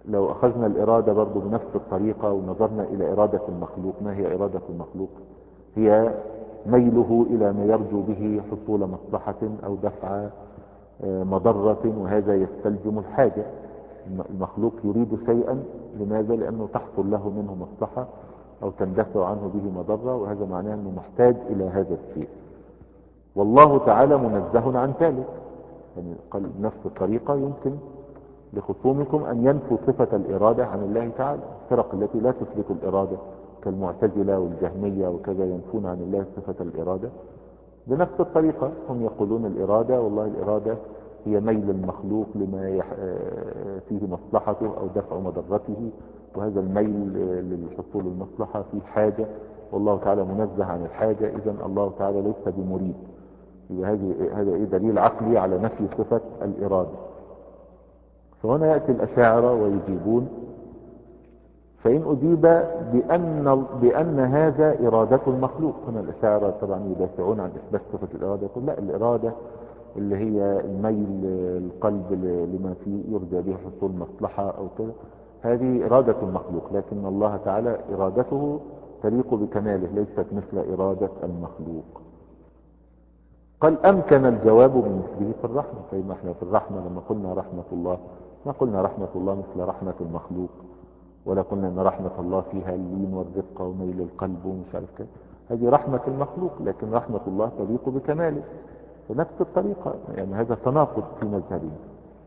Speaker 1: لو أخذنا الإرادة برضو بنفس الطريقة ونظرنا إلى إرادة المخلوق، ما هي إرادة المخلوق؟ هي ميله إلى ما يرجو به حصول مصلحة أو دفع مضرة، وهذا يستلزم الحاجة. المخلوق يريد شيئا، لماذا؟ لأنه تحصل له منه مصلحة أو تندفع عنه به مضرة، وهذا معناه أنه محتاج إلى هذا الشيء. والله تعالى منزه عن ذلك. يعني قال بنفس الطريقة يمكن لخصومكم أن ينفوا صفة الإرادة عن الله تعالى. الفرق التي لا تثبت الإرادة كالمعتزلة والجهمية وكذا ينفون عن الله صفة الإرادة. بنفس الطريقة هم يقولون الإرادة، والله الإرادة هي ميل المخلوق لما يح... فيه مصلحته أو دفع مضرته، وهذا الميل للحصول المصلحة فيه حاجة، والله تعالى منزه عن الحاجة، إذن الله تعالى ليس بمريد. هذا إيه دليل عقلي على نفي صفة الإرادة. فهنا يأتي الأشاعرة ويجيبون، فإن أجيب بأن, بأن هذا إرادة المخلوق. هنا الأشاعرة طبعا يدافعون عن إثبات صفة الإرادة، يقول لا، الإرادة اللي هي الميل القلب لما فيه يرجى به حصول مصلحة أو كذا، هذه إرادة المخلوق، لكن الله تعالى إرادته تليق بكماله، ليست مثل إرادة المخلوق. قال أمكن الجواب بمثله في الرحمة. طيب ما احنا في الرحمة لما قلنا رحمة الله ما قلنا رحمة الله مثل رحمة المخلوق، ولا قلنا ان رحمة الله فيها اللين والرفقة وميل القلب ومش عارف كده. هذه رحمة المخلوق، لكن رحمة الله تليق بكماله بنفس الطريقة. يعني هذا تناقض في مذهبنا.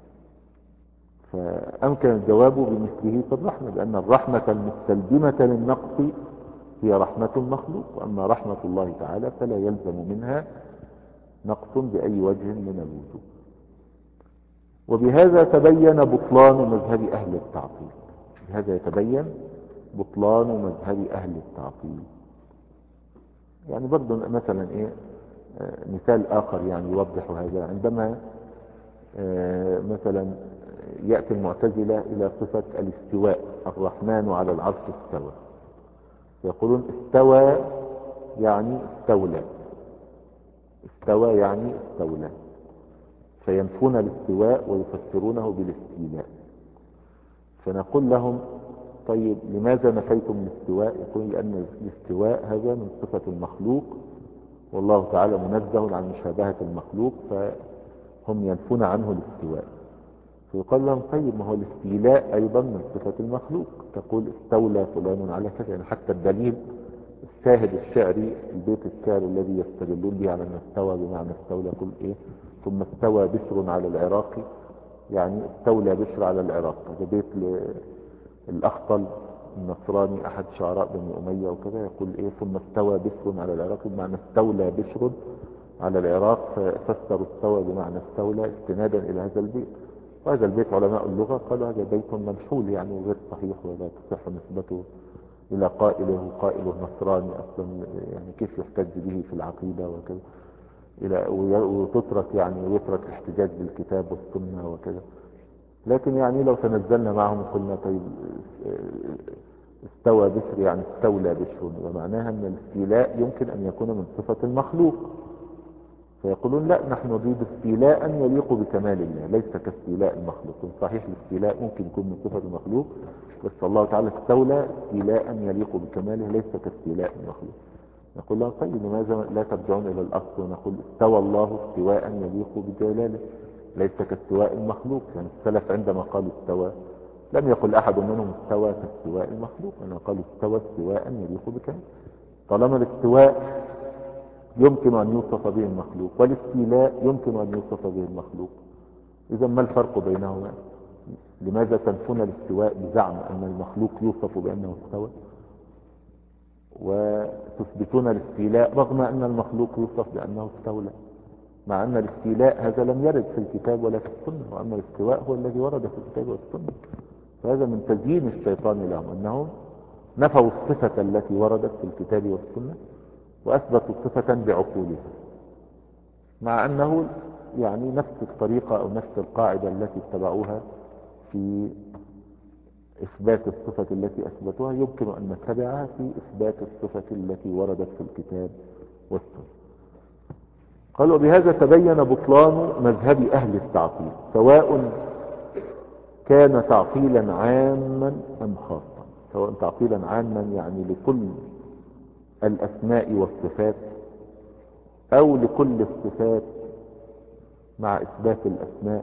Speaker 1: فأمكن الجواب بمثله في الرحمة، لأن الرحمة المستلزمة للنقص هي رحمة المخلوق، وأما رحمة الله تعالى فلا يلزم منها نقص بأي وجه من الوجوه. وبهذا تبين بطلان مذهب أهل التعطيل. بهذا يتبين بطلان مذهب أهل التعطيل. يعني برضو مثلا إيه آه مثال آخر يعني يوضح هذا. عندما آه مثلا يأتي المعتزلة إلى صفة الاستواء، الرحمن على العرش استوى، يقولون استوى يعني استولى، استوى يعني استولى، فينفون الاستواء ويفسرونه بالاستيلاء. فنقول لهم طيب لماذا نفيتم الاستواء؟ يقول لأن الاستواء هذا من صفة المخلوق، والله تعالى منزه عن مشابهة المخلوق، فهم ينفون عنه الاستواء. فيقال لهم طيب ما هو الاستيلاء أيضا من صفة المخلوق، تقول استولى فلان على كذا. يعني حتى الدليل الشاهد الشعري البيت الشعري الذي يستدلون به على أن استوى بمعنى استولى، يقول إيه؟ ثم استوى بشر على العراق، يعني استولى بشر على العراق. هذا بيت الأخطل النصراني أحد شعراء بني أمية وكذا، يقول إيه؟ ثم استوى بشر على العراق بمعنى استولى بشر على العراق، ففسروا استوى بمعنى استولى استنادا إلى هذا البيت. وهذا البيت علماء اللغة قالوا هذا بيت منحول يعني غير صحيح، ولا تصح نسبته إلى قائله، قائله نصراني أصلا، يعني كيف يحتج به في العقيدة وكذا، إلى وتترك يعني ويترك الاحتجاج بالكتاب والسنة وكذا. لكن يعني لو تنزلنا معهم قلنا طيب استوى بشر يعني استولى بشر، ومعناها أن الاستيلاء يمكن أن يكون من صفة المخلوق. فيقولون لا، نحن نريد استيلاء يليق بكمال الله، ليس كاستيلاء المخلوق. صحيح الاستيلاء ممكن يكون من صفة المخلوق، بس الله تعالى استولى استيلاء يليق بكماله، ليس كاستيلاء المخلوق. نقول له طيب لماذا لا ترجعون إلى الأصل ونقول استوى الله استواء يليق بجلاله، ليس كاستواء المخلوق. يعني السلف عندما قالوا استوى لم يقل أحد منهم استوى كاستواء المخلوق، أنه قالوا استوى استواء يليق بكماله. طالما الاستواء يمكن أن يوصف به المخلوق والاستيلاء يمكن أن يوصف به المخلوق، إذا ما الفرق بينهما؟ لماذا تنفون الاستواء بزعم أن المخلوق يوصف بأنه استوى، وتثبتون الاستيلاء رغم أن المخلوق يوصف بأنه استولى، مع أن الاستيلاء هذا لم يرد في الكتاب ولا في السنة، وأما الاستواء هو الذي ورد في الكتاب والسنة. فهذا من تزيين الشيطان لهم، أنهم نفوا الصفة التي وردت في الكتاب والسنة وأثبتوا صفة بعقولهم، مع أنه يعني نفس الطريقة أو نفس القاعدة التي اتبعوها في إثبات الصفة التي أثبتوها يمكن أن نتبعها في إثبات الصفة التي وردت في الكتاب والسنة. قالوا بهذا تبين بطلان مذهب أهل التعطيل، سواء كان تعطيلا عاما أم خاصا، سواء تعطيلا عاما يعني لكل الأسماء والصفات، أو لكل الصفات مع إثبات الأسماء،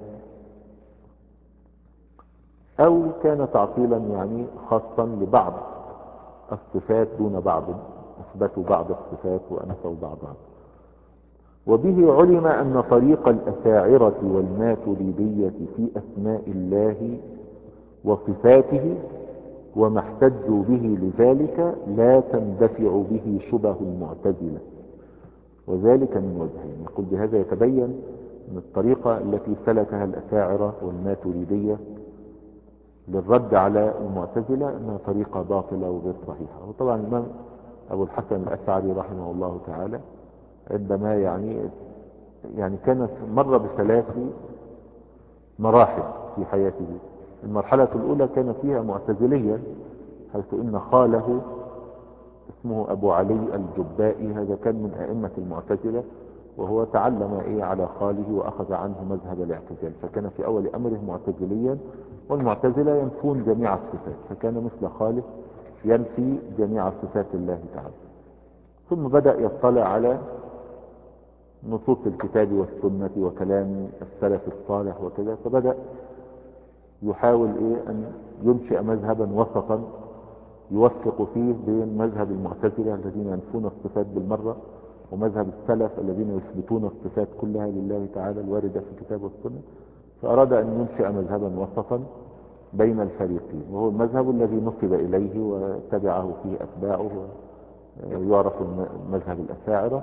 Speaker 1: أو كان تعطيلا يعني خاصا لبعض الصفات دون بعض، أثبتوا بعض الصفات وأنفوا بعضها. وبه علم أن طريق الأشاعرة والماتريدية في أسماء الله وصفاته وما احتجوا به لذلك لا تندفع به شبه المعتزلة، وذلك من وجهين. يقول بهذا يتبين أن الطريقة التي سلكها الأشاعرة والماتريدية للرد على المعتزلة أنها طريقة باطلة وغير صحيحة. وطبعا الإمام أبو الحسن الأشعري رحمه الله تعالى عندما يعني يعني كانت مر بثلاث مراحل في حياته. المرحلة الأولى كان فيها معتزليا، حيث إن خاله اسمه أبو علي الجبائي، هذا كان من أئمة المعتزلة، وهو تعلم إيه على خاله وأخذ عنه مذهب الاعتزال، فكان في أول أمره معتزليا، والمعتزلة ينفون جميع الصفات، فكان مثل خاله ينفي جميع صفات الله تعالى. ثم بدأ يطلع على نصوص الكتاب والسنة وكلام السلف الصالح وكذا، فبدأ يحاول إيه أن ينشئ مذهبا وسطا يوفق فيه بين مذهب المعتزلة الذين ينفون الصفات بالمرة، ومذهب السلف الذين يثبتون الصفات كلها لله تعالى الواردة في الكتاب والسنة. فأراد أن ينشئ مذهبا وسطا بين الفريقين، وهو المذهب الذي نصب إليه وتبعه فيه أتباعه، ويعرف مذهب الأشاعرة.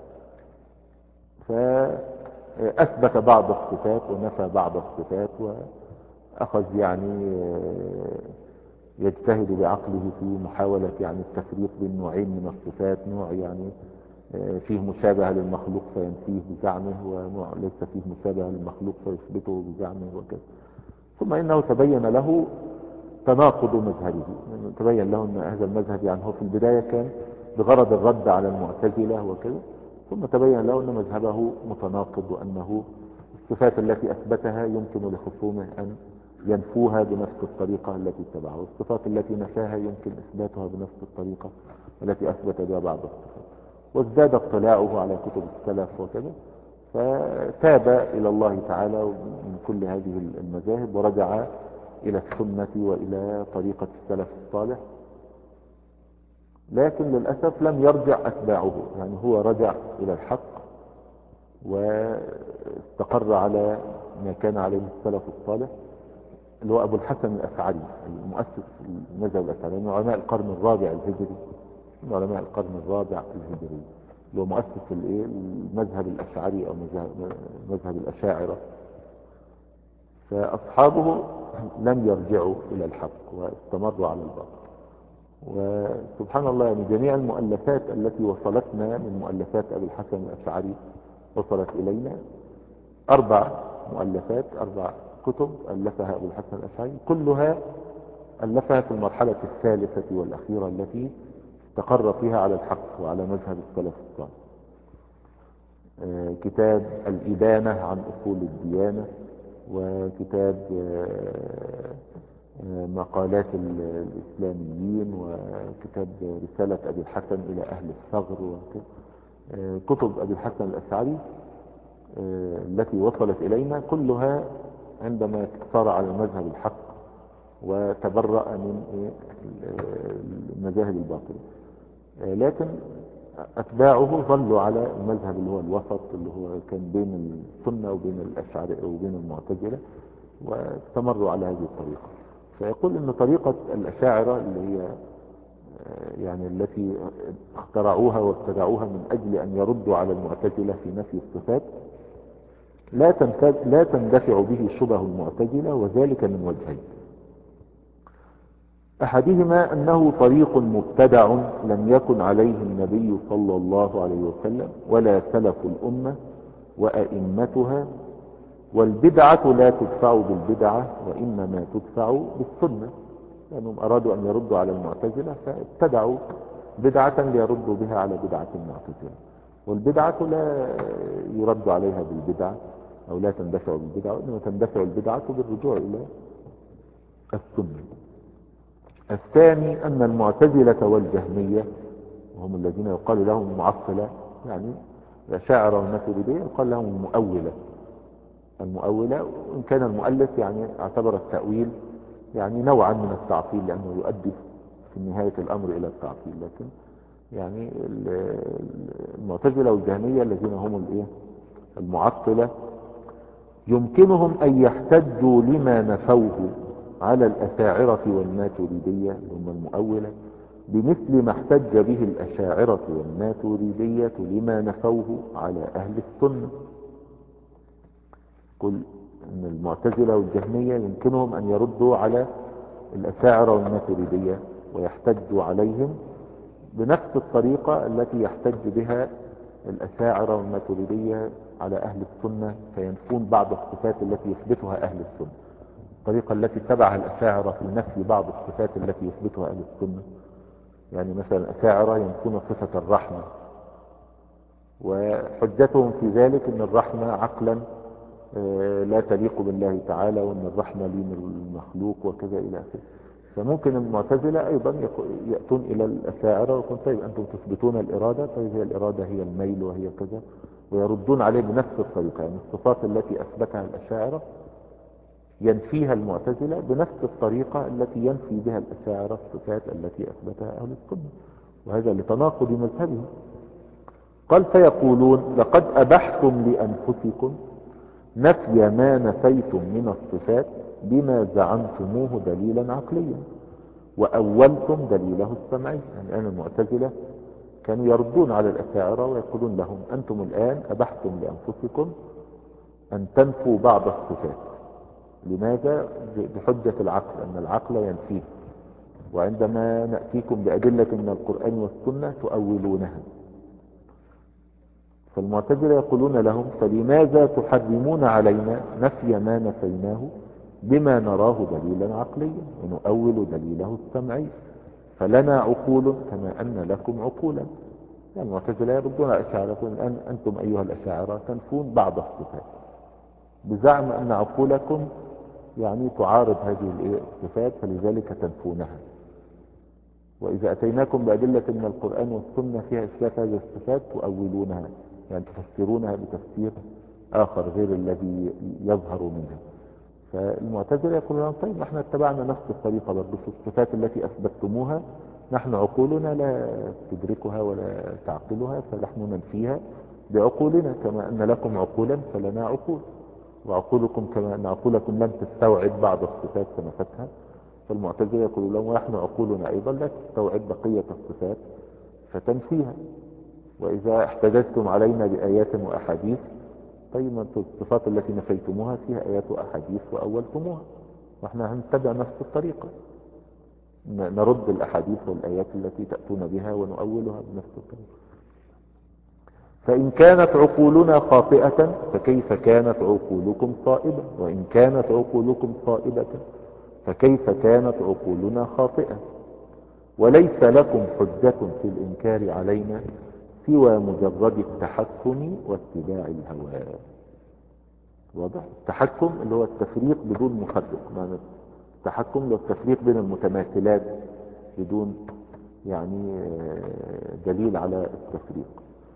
Speaker 1: فأثبت بعض الصفات ونفى بعض الصفات، وأخذ يعني يجتهد بعقله في محاولة يعني التفريق بين نوعين من الصفات، نوع يعني فيه مشابهة للمخلوق فينفيه بزعمه، ونوع ليس فيه مشابهة للمخلوق فيثبته بزعمه وكذا. ثم إنه تبين له تناقض مذهبه، يعني تبين له أن هذا المذهب يعني هو في البداية كان بغرض الرد على المعتزلة وكذا، ثم تبين له أن مذهبه متناقض، وأنه الصفات التي أثبتها يمكن لخصومه أن ينفوها بنفس الطريقة التي اتبعها، والصفات التي نفاها يمكن إثباتها بنفس الطريقة التي أثبت بها بعض الصفات. وازداد اطلاعه على كتب السلف وكذا، فتاب إلى الله تعالى من كل هذه المذاهب، ورجع إلى السنة وإلى طريقة السلف الصالح. لكن للأسف لم يرجع أتباعه، يعني هو رجع إلى الحق واستقر على ما كان عليه السلف الصالح، اللي هو أبو الحسن الأشعري المؤسس المذهب الأشعري من علماء القرن الرابع الهجري، من علماء القرن الرابع الهجري، اللي هو مؤسس الايه المذهب الأشعري أو مذهب, مذهب الأشاعرة. فأصحابه لم يرجعوا إلى الحق واستمروا على الباطل. وسبحان الله يعني جميع المؤلفات التي وصلتنا من مؤلفات أبي الحسن الأشعري وصلت إلينا أربع مؤلفات، أربع كتب ألفها أبو الحسن الأشعري، كلها ألفها في المرحلة الثالثة والأخيرة التي استقر فيها على الحق وعلى مذهب السلف الصالح. كتاب الإبانة عن أصول الديانة، وكتاب مقالات الإسلاميين، وكتاب رسالة أبي الحسن إلى أهل الثغر، كتب أبي الحسن الأشعري التي وصلت إلينا كلها عندما صار على المذهب الحق وتبرأ من المذاهب الباطلة. لكن أتباعه ظلوا على المذهب اللي هو الوسط، اللي هو كان بين السنة وبين الأشعرية وبين المعتزلة، واستمروا على هذه الطريقة. فيقول إن طريقة الأشاعرة اللي هي يعني التي اخترعوها وابتدعوها من أجل أن يردوا على المعتزلة في نفي الصفات لا لا تندفع به شبه المعتزلة، وذلك من وجهين. أحدهما أنه طريق مبتدع لم يكن عليه النبي صلى الله عليه وسلم ولا سلف الأمة وأئمتها، والبدعة لا تدفع بالبدعة وإنما تدفع بالسنة، لأنهم أرادوا أن يردوا على المعتزلة فابتدعوا بدعة ليردوا بها على بدعة المعتزلة، والبدعة لا يرد عليها بالبدعة أو لا تندفع بالبدعة، وإنما تندفع البدعة بالرجوع إلى السنة. الثاني أن المعتزلة والجهمية وهم الذين يقال لهم المعطلة، يعني الأشاعرة والماتريدية يقال لهم المؤولة. المؤولة وإن كان المؤلف يعني اعتبر التأويل يعني نوعا من التعطيل لأنه يؤدي في نهاية الأمر إلى التعطيل، لكن يعني المعتزلة والجهمية الذين هم الايه المعطلة يمكنهم أن يحتجوا لما نفوه على الأشاعرة والماتريدية هم المؤولة بمثل ما احتج به الأشاعرة والماتريدية لما نفوه على أهل السنة. قل ان المعتزلة والجهمية يمكنهم ان يردوا على الأشاعرة والماتريدية ويحتجوا عليهم بنفس الطريقة التي يحتج بها الأشاعرة والماتريدية على أهل السنة فينفون بعض الصفات التي يثبتها أهل السنة. الطريقة التي تبعها الأشاعرة في نفي بعض الصفات التي يثبتها أهل السنة، يعني مثلا الأشاعرة ينفون صفة الرحمة وحجتهم في ذلك ان الرحمة عقلا لا تليق بالله تعالى وان الرحمة لين المخلوق وكذا الى اخره. فممكن المعتزلة ايضا يأتون الى الاشاعرة ويقول طيب انتم تثبتون الارادة، طيب هي الارادة هي الميل وهي كذا، ويردون عليه بنفس الطريقة. يعني الصفات التي اثبتها الاشاعرة ينفيها المعتزلة بنفس الطريقة التي ينفي بها الاشاعرة الصفات التي اثبتها اهل السنة، وهذا لتناقض مذهبهم. قال فيقولون لقد أبحتم لأنفسكم نفي ما نفيتم من الصفات بما زعمتموه دليلا عقليا وأولتم دليله السمعي. يعني الآن المعتزلة كانوا يردون على الأشاعرة ويقولون لهم أنتم الآن أبحتم لأنفسكم أن تنفوا بعض الصفات. لماذا؟ بحجة العقل، أن العقل ينفيه، وعندما نأتيكم بأدلة من القرآن والسنة تؤولونها. فالمعتزلة يقولون لهم فلماذا تحرمون علينا نفي ما نفيناه بما نراه دليلا عقليا ونؤول دليله السمعي، فلنا عقول كما أن لكم عقولا. يعني المعتزلة يردون على الأشاعرة الآن أنتم أيها الأشاعرة تنفون بعض الصفات بزعم أن عقولكم يعني تعارض هذه الصفات فلذلك تنفونها، وإذا أتيناكم بأدلة من القرآن والسنة فيها إثبات هذه الصفات تؤولونها، يعني تفسرونها بتفسير آخر غير الذي يظهر منها. فالمعتزلة يقولون لهم طيب احنا اتبعنا نفس الطريقة برضه في الصفات التي أثبتتموها، نحن عقولنا لا تدركها ولا تعقلها فنحن ننفيها بعقولنا كما أن لكم عقولا فلنا عقول، وعقولكم كما أن عقولكم لم تستوعب بعض الصفات فنفتها. فالمعتزلة يقولون لهم ونحن عقولنا أيضا لا تستوعب بقية الصفات فتنفيها، وإذا احتججتم علينا بآيات وأحاديث طيب الصفات التي نفيتموها فيها آيات وأحاديث وأولتموها، واحنا هنتبع نفس الطريقة نرد الأحاديث والآيات التي تأتون بها ونؤولها بنفس الطريقة. فإن كانت عقولنا خاطئة فكيف كانت عقولكم صائبة، وإن كانت عقولكم صائبة فكيف كانت عقولنا خاطئة، وليس لكم حجة في الإنكار علينا سوى مجرد التحكم واتباع الهوى. واضح؟ التحكم اللي هو التفريق بدون مفرق، معنى التحكم اللي هو التفريق بين المتماثلات بدون يعني دليل على التفريق.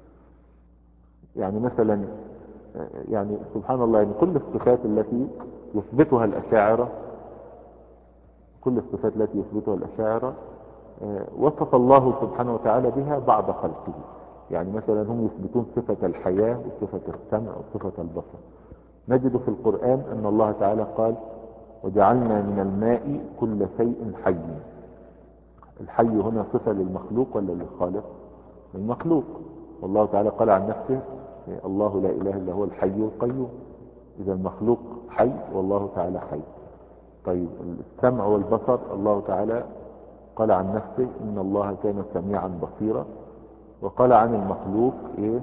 Speaker 1: يعني مثلا يعني سبحان الله، يعني كل الصفات التي يثبتها الأشاعرة كل الصفات التي يثبتها الأشاعرة وصف الله سبحانه وتعالى بها بعض خلقه. يعني مثلا هم يثبتون صفة الحياة وصفة السمع وصفة البصر. نجد في القرآن أن الله تعالى قال وجعلنا من الماء كل شيء حي. الحي هنا صفة للمخلوق ولا للخالق؟ للمخلوق. والله تعالى قال عن نفسه الله لا إله إلا هو الحي القيوم، إذا المخلوق حي والله تعالى حي. طيب السمع والبصر الله تعالى قال عن نفسه إن الله كان سميعا بصيرا، وقال عن المخلوق إيه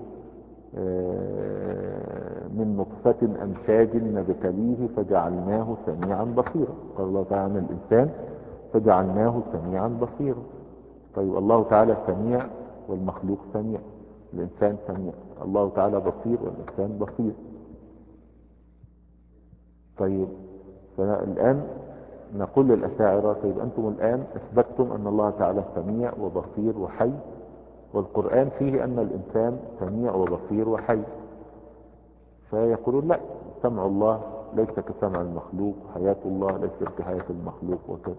Speaker 1: آه من نطفة أمشاج نبتليه فجعلناه سميعا بصيرا. قال الله تعالى عن الإنسان فجعلناه سميعا بصيرا. طيب الله تعالى سميع والمخلوق سميع، الإنسان سميع، الله تعالى بصير والإنسان بصير. طيب فالآن نقول للأشاعرة طيب أنتم الآن أثبتتم أن الله تعالى سميع وبصير وحي، والقرآن فيه أن الإنسان سميع وبصير وحي، فيقولون لا، سمع الله ليس كسمع المخلوق، وحياة الله ليست كحياة المخلوق وكذا.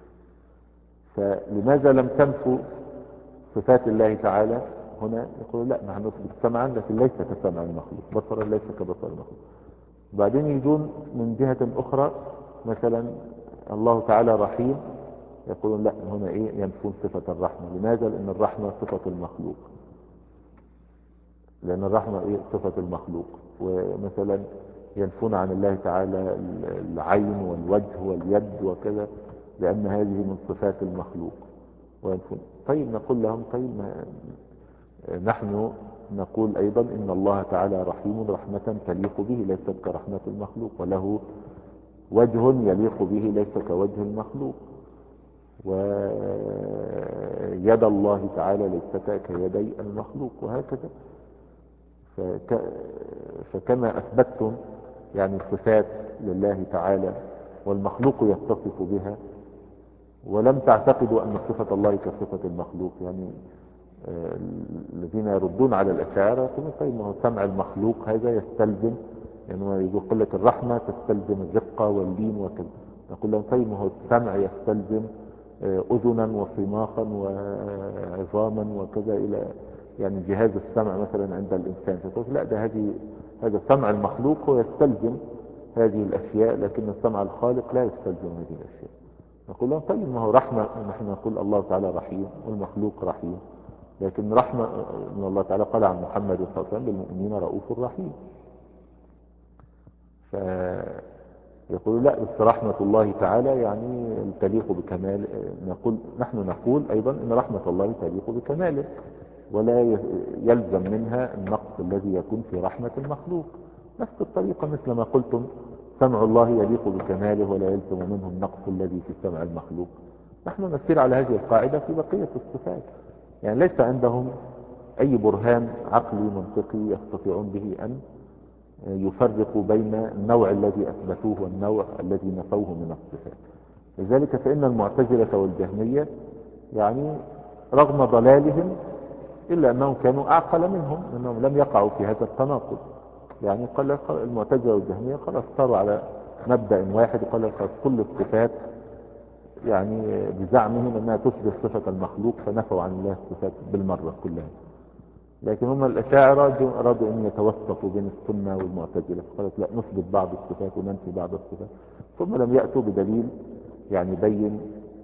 Speaker 1: فلماذا لم تنفوا صفات الله تعالى هنا؟ يقولون لا، نحن نثبت سمعا لكن ليس كسمع المخلوق، بصرا ليس كبصر المخلوق. وبعدين يجون من جهة أخرى مثلا الله تعالى رحيم، يقولون لا، هنا ايه، ينفون صفة الرحمة. لماذا؟ لأن الرحمة صفة المخلوق، لأن الرحمة ايه، صفة المخلوق. ومثلا ينفون عن الله تعالى العين والوجه واليد وكذا، لأن هذه من صفات المخلوق وينفون. طيب نقول لهم طيب نحن نقول أيضا إن الله تعالى رحيم رحمة تليق به ليست كرحمة المخلوق، وله وجه يليق به ليس كوجه المخلوق، ويد الله تعالى ليست كيدي المخلوق، وهكذا. فك... فكما أثبتتم يعني صفات لله تعالى والمخلوق يتصف بها، ولم تعتقدوا أن صفة الله كصفة المخلوق. يعني آه الذين يردون على الأشاعرة يقولون طيب ما هو سمع المخلوق هذا يستلزم، يعني يقول لك الرحمة تستلزم الرقة واللين وكذا. نقول لهم طيب ما هو السمع يستلزم آه أذنا وصماخا وعظاما وكذا، إلى يعني جهاز السمع مثلا عند الإنسان. فقلت لا، ده هذه هذا سمع المخلوق هو يستلزم هذه الأشياء، لكن السمع الخالق لا يستلزم هذه الأشياء. نقول لهم طيب ما هو رحمة، نحن نقول الله تعالى رحيم والمخلوق رحيم، لكن رحمة ان الله تعالى قال عن محمد صلى الله عليه وسلم بالمؤمنين رؤوف رحيم. فيقول لا، بس رحمة الله تعالى يعني تليق بكمال. نقول نحن نقول أيضا إن رحمة الله تليق بكماله، ولا يلزم منها النقص الذي يكون في رحمة المخلوق. نفس الطريقة مثل ما قلتم سمع الله يليق بكماله ولا يلزم منه النقص الذي في سمع المخلوق، نحن نسير على هذه القاعدة في بقية الصفات. يعني ليس عندهم أي برهان عقلي منطقي يستطيعون به أن يفرقوا بين النوع الذي أثبتوه والنوع الذي نفوه من الصفات. لذلك فإن المعتزلة والجهمية يعني رغم ضلالهم إلا أنهم كانوا أعقل منهم، أنهم لم يقعوا في هذا التناقض. يعني قال المعتزلة والجهمية خلاص صاروا على مبدأ واحد، قال كل الصفات يعني بزعمهم أنها تشبه صفة المخلوق، فنفوا عن الله الصفات بالمرة كلها. لكن هم الأشاعرة أرادوا أن يتوسطوا بين السنة والمعتزلة، فقالت لا، نثبت بعض الصفات وننفي بعض الصفات، ثم لم يأتوا بدليل يعني بين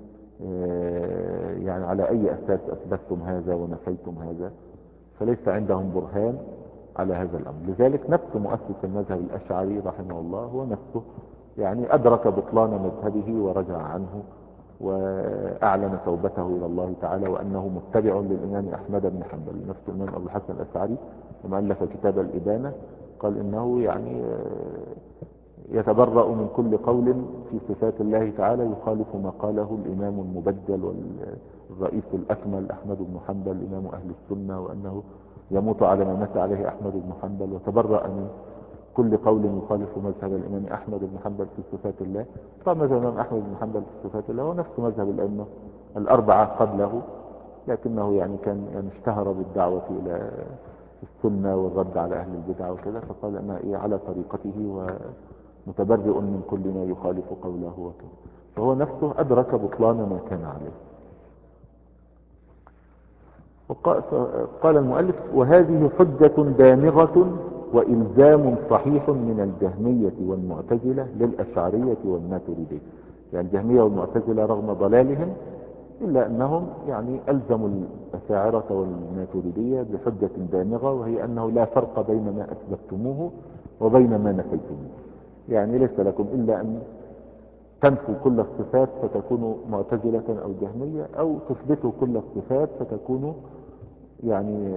Speaker 1: يعني على أي أساس أثبتتم هذا ونفيتم هذا، فليس عندهم برهان على هذا الأمر. لذلك نفس مؤسس المذهب الأشعري رحمه الله هو نفسه يعني أدرك بطلان مذهبه ورجع عنه، وأعلن توبته إلى الله تعالى، وأنه متبع للإمام أحمد بن حنبل. نفس الإمام أبو الحسن الأشعري لما ألف كتاب الإبانة قال إنه يعني يتبرأ من كل قول في صفات الله تعالى يخالف ما قاله الإمام المبجل والرئيس الأكمل أحمد بن حنبل إمام أهل السنة، وأنه يموت على ما مات عليه أحمد بن حنبل، وتبرأ من كل قول يخالف مذهب الإمام أحمد بن حنبل في صفات الله. طبعا مذهب الإمام أحمد بن حنبل في صفات الله هو نفس مذهب الأئمة الأربعة قبله، لكنه يعني كان يعني اشتهر بالدعوة إلى السنة والرد على أهل البدع وكذا، فقال أنا إيه على طريقته ومتبرئ من كل ما يخالف قوله وكذا، فهو نفسه أدرك بطلان ما كان عليه. قال المؤلف وهذه حجة دامغة وإلزام صحيح من الجهمية والمعتزلة للأشعرية والماتريدية. يعني الجهمية والمعتزلة رغم ضلالهم إلا أنهم يعني ألزموا الأشاعرة والماتريدية بحجة دامغة، وهي أنه لا فرق بين ما أثبتموه وبين ما نفيتموه. يعني ليس لكم إلا أن تنفوا كل الصفات فتكونوا معتزلة أو جهمية، أو تثبتوا كل الصفات فتكونوا يعني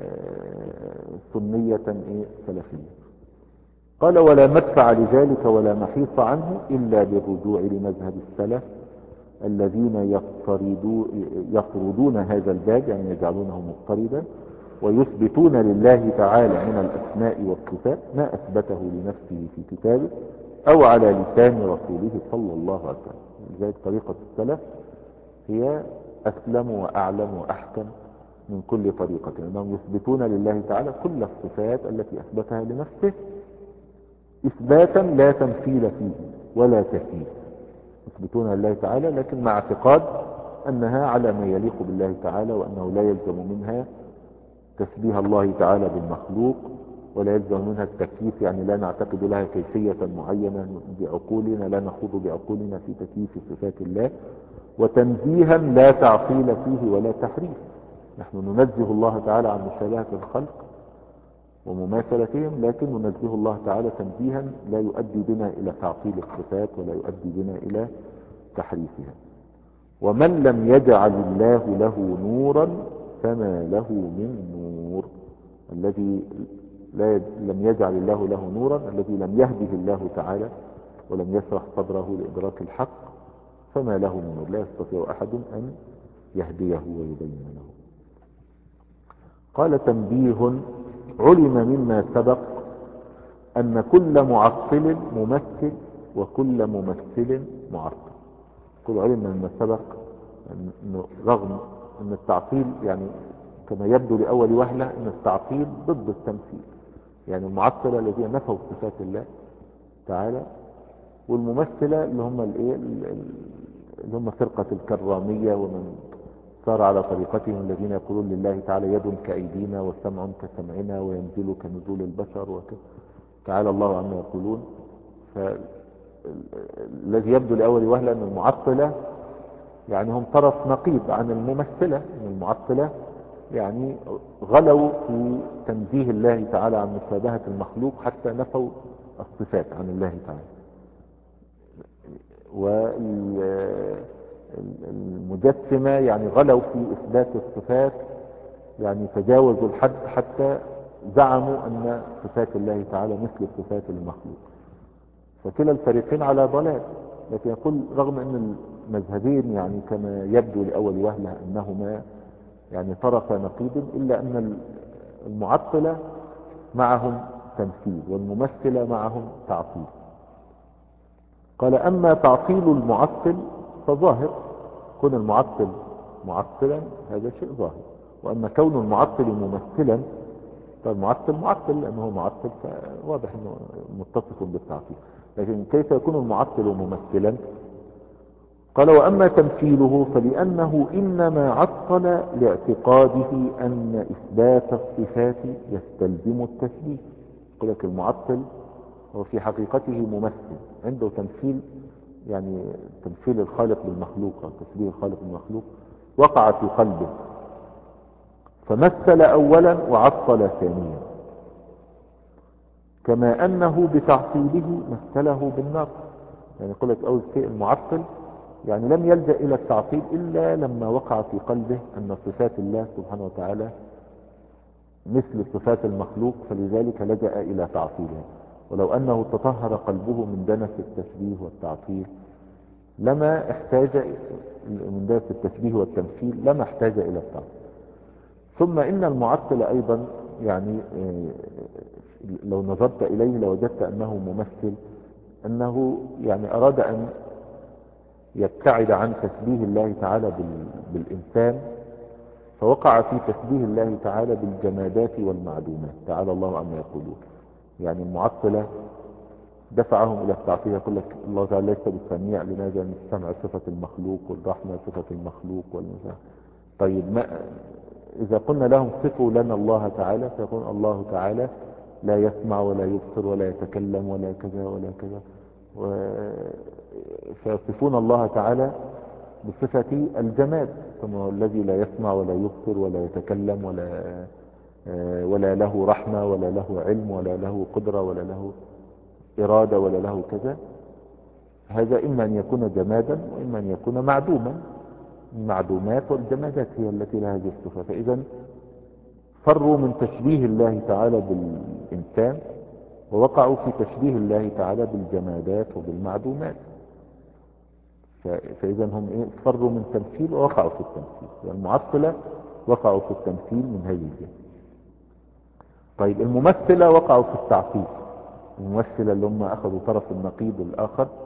Speaker 1: سنية إيه سلفية. قال ولا مدفع لذلك ولا محيص عنه إلا بالرجوع لمذهب السلف الذين يطردون هذا الباب، يعني يجعلونه مضطردا، ويثبتون لله تعالى من الأسماء والصفات ما أثبته لنفسه في كتابه أو على لسان رسوله صلى الله عليه وسلم. لذلك طريقة السلف هي أسلم وأعلم وأحكم من كل طريقة، لأنهم يثبتون لله تعالى كل الصفات التي أثبتها لنفسه إثباتا لا تمثيل فيه ولا تكييف. يثبتون لله تعالى لكن مع اعتقاد أنها على ما يليق بالله تعالى، وأنه لا يلزم منها تشبيه الله تعالى بالمخلوق، ولا يلزم منها التكييف، يعني لا نعتقد لها كيفية معينة بعقولنا، لا نخوض بعقولنا في تكييف صفات الله. وتنزيها لا تعطيل فيه ولا تحريف، نحن ننزه الله تعالى عن مشابهة الخلق ومماثلتهم، لكن ننزه الله تعالى تنزيها لا يؤدي بنا إلى تعطيل الصفات ولا يؤدي بنا إلى تحريفها. ومن لم يجعل الله له نورا فما له من نور. الذي لا لم يجعل الله له نورا، الذي لم يهده الله تعالى ولم يشرح صدره لإدراك الحق، فما له من نور، لا يستطيع أحد أن يهديه ويبين له. قال تنبيه: علم مما سبق أن كل معطل ممثل وكل ممثل معطل. كل علم مما سبق أنه رغم أن التعطيل يعني كما يبدو لأول وهلة أن التعطيل ضد التمثيل، يعني المعطلة الذين نفوا صفات الله تعالى، والممثلة اللي هم الايه اللي هم فرقة الكرامية ومن صار على طريقتهم الذين يقولون لله تعالى يد كأيدينا وسمع كسمعنا وينزل كنزول البشر وكذا، تعالى الله عما يقولون. فالذي يبدو لأول وهلة أن المعطلة يعني هم طرف نقيض عن الممثلة، أن المعطلة يعني غلوا في تنزيه الله تعالى عن مشابهة المخلوق حتى نفوا الصفات عن الله تعالى. والمجسمة يعني غلوا في إثبات الصفات، يعني تجاوزوا الحد حتى زعموا أن صفات الله تعالى مثل صفات المخلوق. فكلا الفريقين على ضلال. لكن يقول رغم أن المذهبين يعني كما يبدو لأول وهلة أنهما يعني طرف نقيض، إلا أن المعطلة معهم تمثيل والممثلة معهم تعطيل. قال: أما تعطيل المعطل فظاهر، كون المعطل معطلا هذا شيء ظاهر، وأما كون المعطل ممثلا فالمعطل معطل لأنه معطل فواضح أنه متصف بالتعطيل، لكن كيف يكون المعطل ممثلا؟ قال: وأما تمثيله فلأنه إنما عطل لاعتقاده أن إثبات الصفات يستلزم التشبيه. يقول لك المعطل هو في حقيقته ممثل، عنده تمثيل، يعني تمثيل الخالق بالمخلوق أو تشبيه الخالق بالمخلوق وقع في قلبه، فمثل أولا وعطل ثانيا، كما أنه بتعطيله مثله بالنقص. يعني يقول لك أول شيء المعطل يعني لم يلجأ إلى التعطيل إلا لما وقع في قلبه أن صفات الله سبحانه وتعالى مثل صفات المخلوق، فلذلك لجأ إلى تعطيلها. ولو أنه تطهر قلبه من دنس التشبيه والتعطيل لما احتاج من دنس التشبيه والتمثيل لما احتاج إلى التعطيل. ثم إن المعطل أيضا يعني لو نظرت إليه لوجدت أنه ممثل، أنه يعني أراد أن يبتعد عن تشبيه الله تعالى بالإنسان، فوقع في تشبيه الله تعالى بالجمادات والمعدومات، تعالى الله عما يقولون. يعني المعطلة دفعهم إلى التعطيل، يقول لك الله تعالى ليس بالسميع، لماذا؟ أن السمع صفة المخلوق والرحمة صفة المخلوق والمثال. طيب ما إذا قلنا لهم صفوا لنا الله تعالى، فيقول الله تعالى لا يسمع ولا يبصر ولا يتكلم ولا كذا ولا كذا، فيصفون الله تعالى بصفة الجماد، ثم هو الذي لا يسمع ولا يبصر ولا يتكلم ولا ولا له رحمة ولا له علم ولا له قدرة ولا له إرادة ولا له كذا. هذا إما أن يكون جمادا وإما أن يكون معدوما. المعدومات والجمادات هي التي لها هذه الصفة. فإذا فروا من تشبيه الله تعالى بالإنسان ووقعوا في تشبيه الله تعالى بالجمادات وبالمعدومات. فإذا هم إيه؟ فروا من تمثيل ووقعوا في التمثيل. يعني المعطلة وقعوا في التمثيل من هذه الجهة. طيب الممثلة وقعوا في التعطيل. الممثلة اللي هم أخذوا طرف النقيض الآخر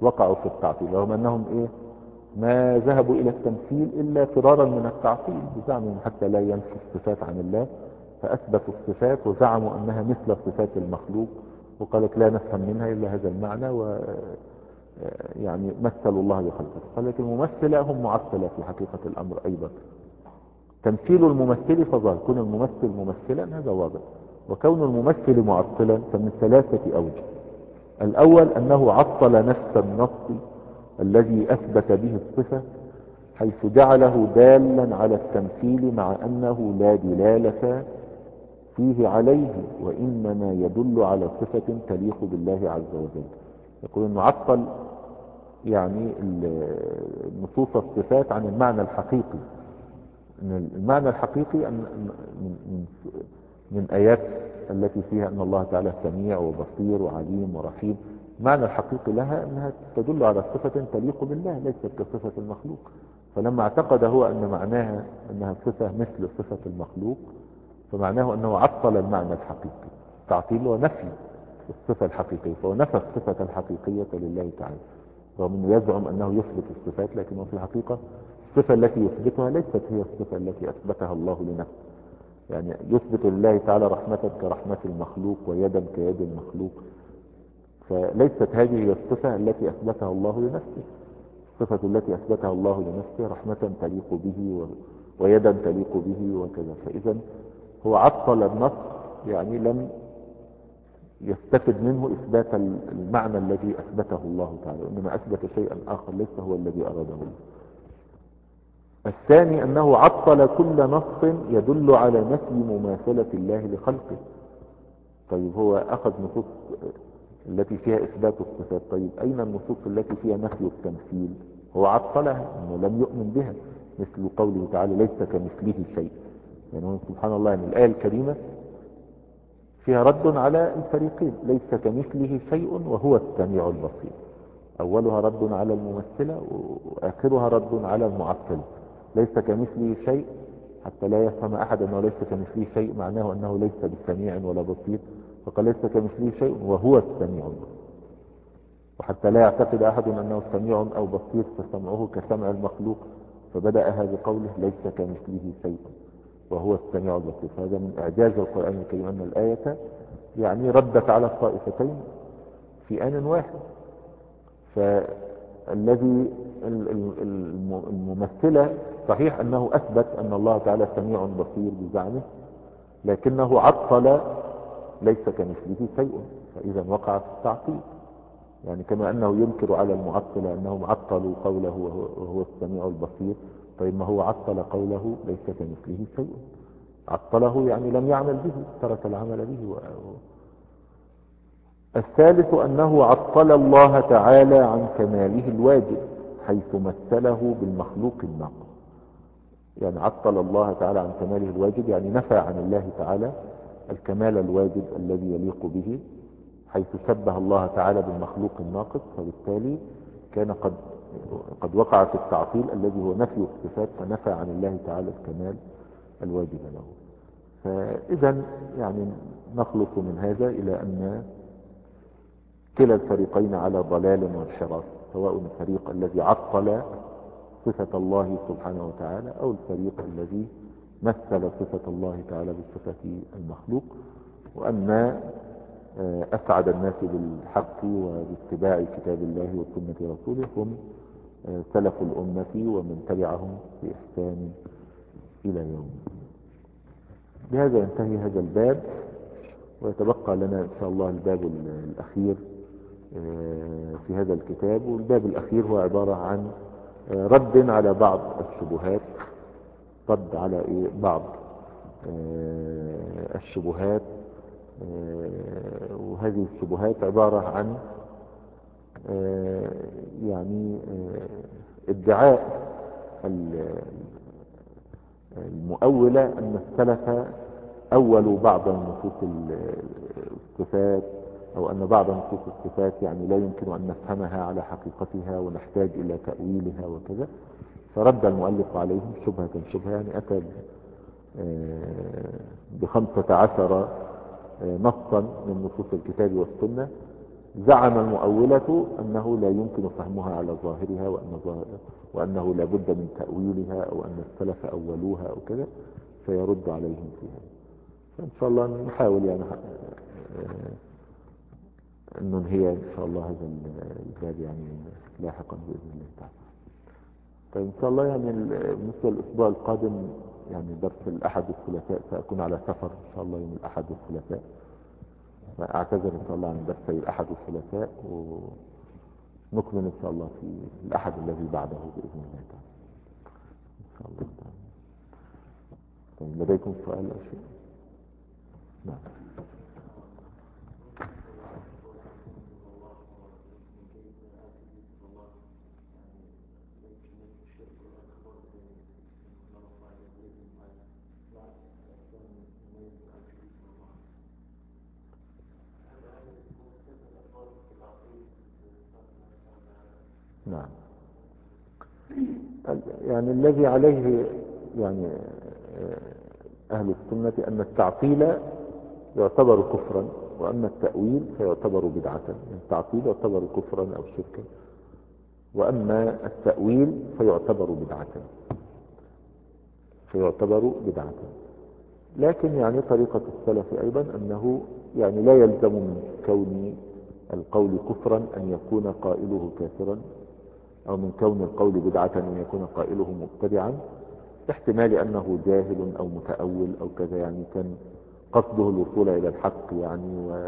Speaker 1: وقعوا في التعطيل، رغم أنهم إيه ما ذهبوا إلى التمثيل إلا فرارا من التعطيل بزعمهم حتى لا ينفوا الصفات عن الله، فأثبتوا الصفات وزعموا أنها مثل صفات المخلوق، وقالت لا نفهم منها إلا هذا المعنى، و يعني مثلوا الله بخلقه. قالت الممثلة هم معطلة في حقيقة الأمر أيضا. تمثيل الممثل فظاهر، كون الممثل ممثلا هذا واضح، وكون الممثل معطلا فمن ثلاثة أوجه. الأول أنه عطل نفس النص الذي أثبت به الصفة، حيث جعله دالا على التمثيل مع أنه لا دلالة فيه عليه، وإنما يدل على صفة تليق بالله عز وجل. يقول أنه عطل يعني نصوص الصفات عن المعنى الحقيقي. المعنى الحقيقي أن من, من آيات التي فيها أن الله تعالى سميع وبصير وعليم ورحيم، المعنى الحقيقي لها أنها تدل على صفة تليق بالله ليست كصفة المخلوق. فلما اعتقد هو أن معناها أنها صفة مثل صفة المخلوق، فمعناه أنه عطل المعنى الحقيقي. تعطيل ونفي الصفة الحقيقية، فهو نفى الصفة الحقيقية لله تعالى، رغم أنه يزعم أنه يثبت الصفات، لكنه في الحقيقة الصفة التي يثبتها ليست هي الصفة التي أثبتها الله لنفسه. يعني يثبت لله تعالى رحمة كرحمة المخلوق ويدا كيد المخلوق، فليست هذه هي الصفة التي أثبتها الله لنفسه. الصفة التي أثبتها الله لنفسه رحمة تليق به ويدا تليق به وكذا. فإذا هو عطل النص، يعني لم يستفد منه إثبات المعنى الذي أثبته الله تعالى، إنما أثبت شيئا آخر ليس هو الذي أراده الله. الثاني أنه عطل كل نص يدل على نفي مماثلة الله لخلقه. طيب هو أخذ نصوص التي فيها إثبات الصفات، طيب أين النصوص التي فيها نفي التمثيل؟ هو عطلها، إنه لم يؤمن بها، مثل قوله تعالى ليس كمثله شيء. يعني هو سبحان الله، يعني الآية الكريمة فيها رد على الفريقين، ليس كمثله شيء وهو السميع البصير. أولها رد على الممثلة وآخرها رد على المعطلة. ليس كمثله شيء حتى لا يفهم أحد أنه ليس كمثله شيء معناه أنه ليس بسميع ولا بصير، فقال ليس كمثله شيء وهو السميع البصير. وحتى لا يعتقد أحد أنه سميع أو بصير فسمعه كسمع المخلوق، فبدأها بقوله ليس كمثله شيء وهو السميع البصير. هذا من إعجاز القرآن الكريم أن الآية يعني ردت على الطائفتين في آن واحد. فالذي الممثلة صحيح أنه أثبت أن الله تعالى سميع بصير بزعمه، لكنه عطل ليس كمثله شيء، فإذا وقع في التعطيل. يعني كما أنه ينكر على المعطلة أنهم عطلوا قوله وهو السميع البصير، طيب ما هو عطل قوله ليس كمثله شيء، عطله يعني لم يعمل به، ترك العمل به. و... الثالث أنه عطل الله تعالى عن كماله الواجب، حيث مثله بالمخلوق الناقص. يعني عطل الله تعالى عن كماله الواجب، يعني نفى عن الله تعالى الكمال الواجب الذي يليق به، حيث شبه الله تعالى بالمخلوق الناقص، فبالتالي كان قد قد وقع في التعطيل الذي هو نفي الصفات، فنفى عن الله تعالى الكمال الواجب له. فإذا يعني نخلص من هذا إلى أن كلا الفريقين على ضلال وانحراف، سواء الفريق الذي عطل صفة الله سبحانه وتعالى أو الفريق الذي مثل صفة الله تعالى بصفة المخلوق. وأن أسعد الناس بالحق وباتباع كتاب الله وسنة رسوله هم سلف الأمة ومن تبعهم بإحسان إلى يوم. بهذا ينتهي هذا الباب، ويتبقى لنا إن شاء الله الباب الأخير في هذا الكتاب. والباب الأخير هو عبارة عن رد على بعض الشبهات، رد على إيه بعض الشبهات. وهذه الشبهات عبارة عن يعني ادعاء المؤولة أن السلف أولوا بعض نصوص الصفات، أو أن بعض نصوص الصفات يعني لا يمكن أن نفهمها على حقيقتها ونحتاج إلى تأويلها وكذا. فرد المؤلف عليهم شبهة شبهة، يعني أتى بخمسة عشر نصا من نصوص الكتاب والسنة زعم المؤولة أنه لا يمكن فهمها على ظاهرها، وأن ظاهر وأنه لا بد من تأويلها، أو أن السلف أولوها أو كذا، فيرد عليهم فيها. فإن شاء الله نحاول يعني أن ننهي إن شاء الله هذا الباب يعني لاحقا بإذن الله تعالى. طيب إن شاء الله يعني بالنسبة للأسبوع القادم يعني درس الأحد والثلاثاء، سأكون على سفر إن شاء الله يوم الأحد والثلاثاء، فأعتذر إن شاء الله عن درسي الأحد والثلاثاء، ونكمل إن شاء الله في الأحد الذي بعده بإذن الله تعالى إن شاء الله تعالى. طيب لديكم سؤال أو شيء؟ نعم. نعم. يعني الذي عليه يعني أهل السنة أن التعطيل يعتبر كفرا، وأما التأويل فيعتبر بدعة. يعني التعطيل يعتبر كفرا أو شركا، وأما التأويل فيعتبر بدعة فيعتبر بدعة. لكن يعني طريقة السلف أيضا أنه يعني لا يلزم من كون القول كفرا أن يكون قائله كافرا، أو من كون القول بدعة أن يكون قائله مبتدعا، احتمال أنه جاهل أو متأول أو كذا، يعني كان قصده الوصول إلى الحق يعني و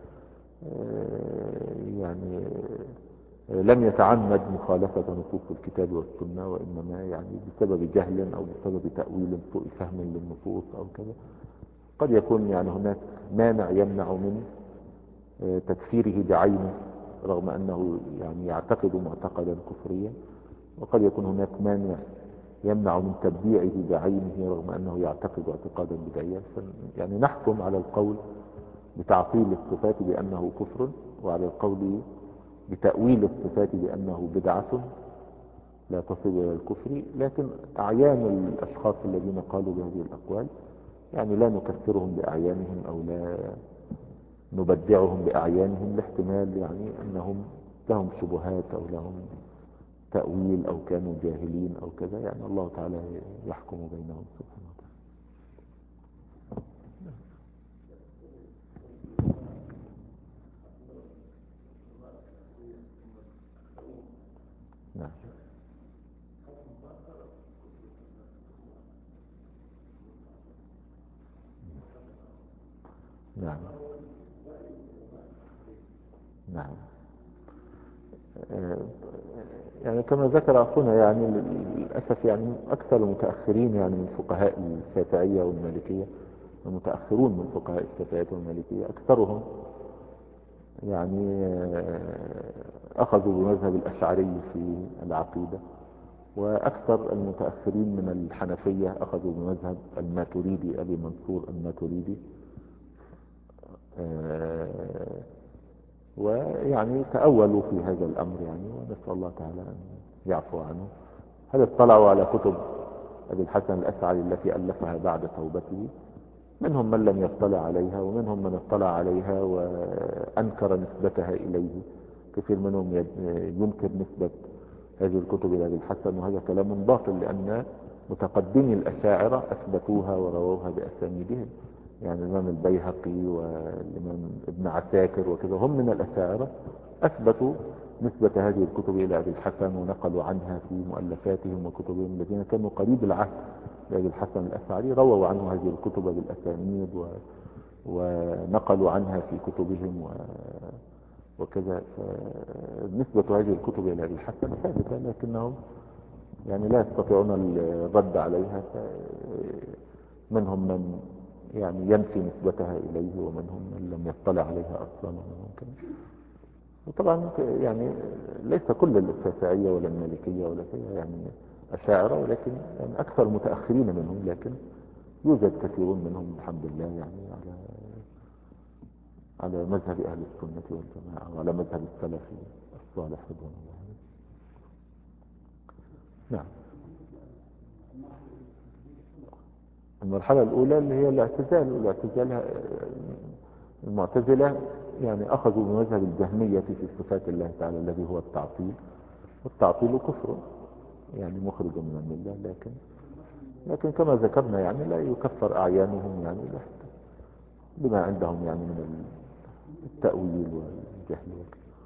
Speaker 1: يعني لم يتعمد مخالفة نصوص الكتاب والسنة، وإنما يعني بسبب جهل أو بسبب تأويل سوء فهم للنصوص أو كذا. قد يكون يعني هناك مانع يمنع من تكفيره بعينه رغم أنه يعني يعتقد معتقدا كفريا، وقد يكون هناك مانع يمنع من تبديعه بعينه رغم أنه يعتقد اعتقادا بدعيا. يعني نحكم على القول بتعطيل الصفات بأنه كفر، وعلى القول بتأويل الصفات بأنه بدعة لا تصل إلى الكفر. لكن أعيان الأشخاص الذين قالوا بهذه الأقوال يعني لا نكفرهم بأعيانهم أو لا نبدعهم بأعيانهم، لاحتمال يعني أنهم لهم شبهات أو لهم تأويل أو كانوا جاهلين أو كذا، يعني الله تعالى يحكم بينهم سبحانه وتعالى. نعم. نعم. نعم. يعني كما ذكر أخونا يعني للأسف يعني أكثر المتأخرين يعني من فقهاء الشافعية والمالكية، المتأخرون من فقهاء الشافعية والمالكية أكثرهم يعني أخذوا بمذهب الأشعري في العقيدة، وأكثر المتأخرين من الحنفية أخذوا بمذهب الماتريدي أبي منصور الماتريدي. ويعني تأولوا في هذا الأمر يعني، ونسأل الله تعالى أن يعفو عنه. هل اطلعوا على كتب أبي الحسن الأشعري التي ألفها بعد توبته؟ منهم من لم يطلع عليها، ومنهم من اطلع عليها وأنكر نسبتها إليه. كثير منهم ينكر نسبة هذه الكتب إلى أبي الحسن، وهذا كلام باطل، لأن متقدمي الأشاعرة أثبتوها ورووها بأسانيدهم. يعني الإمام البيهقي والإمام ابن عساكر وكذا هم من الأشاعرة، أثبتوا نسبة هذه الكتب إلى أبي الحسن، ونقلوا عنها في مؤلفاتهم وكتبهم. الذين كانوا قريب العهد بأبي الحسن الأشعري رووا عنه هذه الكتب بالأسانيد و... ونقلوا عنها في كتبهم و... وكذا. نسبة هذه الكتب إلى أبي الحسن ثابتة، لكنهم يعني لا يستطيعون الرد عليها. منهم من يعني ينفي نسبتها إليه، ومنهم من لم يطلع عليها أصلا، ومنهم كذا. وطبعا يعني ليس كل الشافعية ولا المالكية ولا كذا يعني أشاعرة، ولكن يعني أكثر متأخرين منهم، لكن يوجد كثيرون منهم الحمد لله يعني على على مذهب أهل السنة والجماعة، وعلى مذهب السلف الصالح رضوان الله عليه. نعم. المرحلة الأولى اللي هي الاعتزال، والاعتزال المعتزلة يعني أخذوا بمذهب الجهمية في صفات الله تعالى الذي هو التعطيل، والتعطيل كفر يعني مخرج من الملة، لكن لكن كما ذكرنا يعني لا يكفر أعيانهم يعني بما عندهم يعني من التأويل والجهل.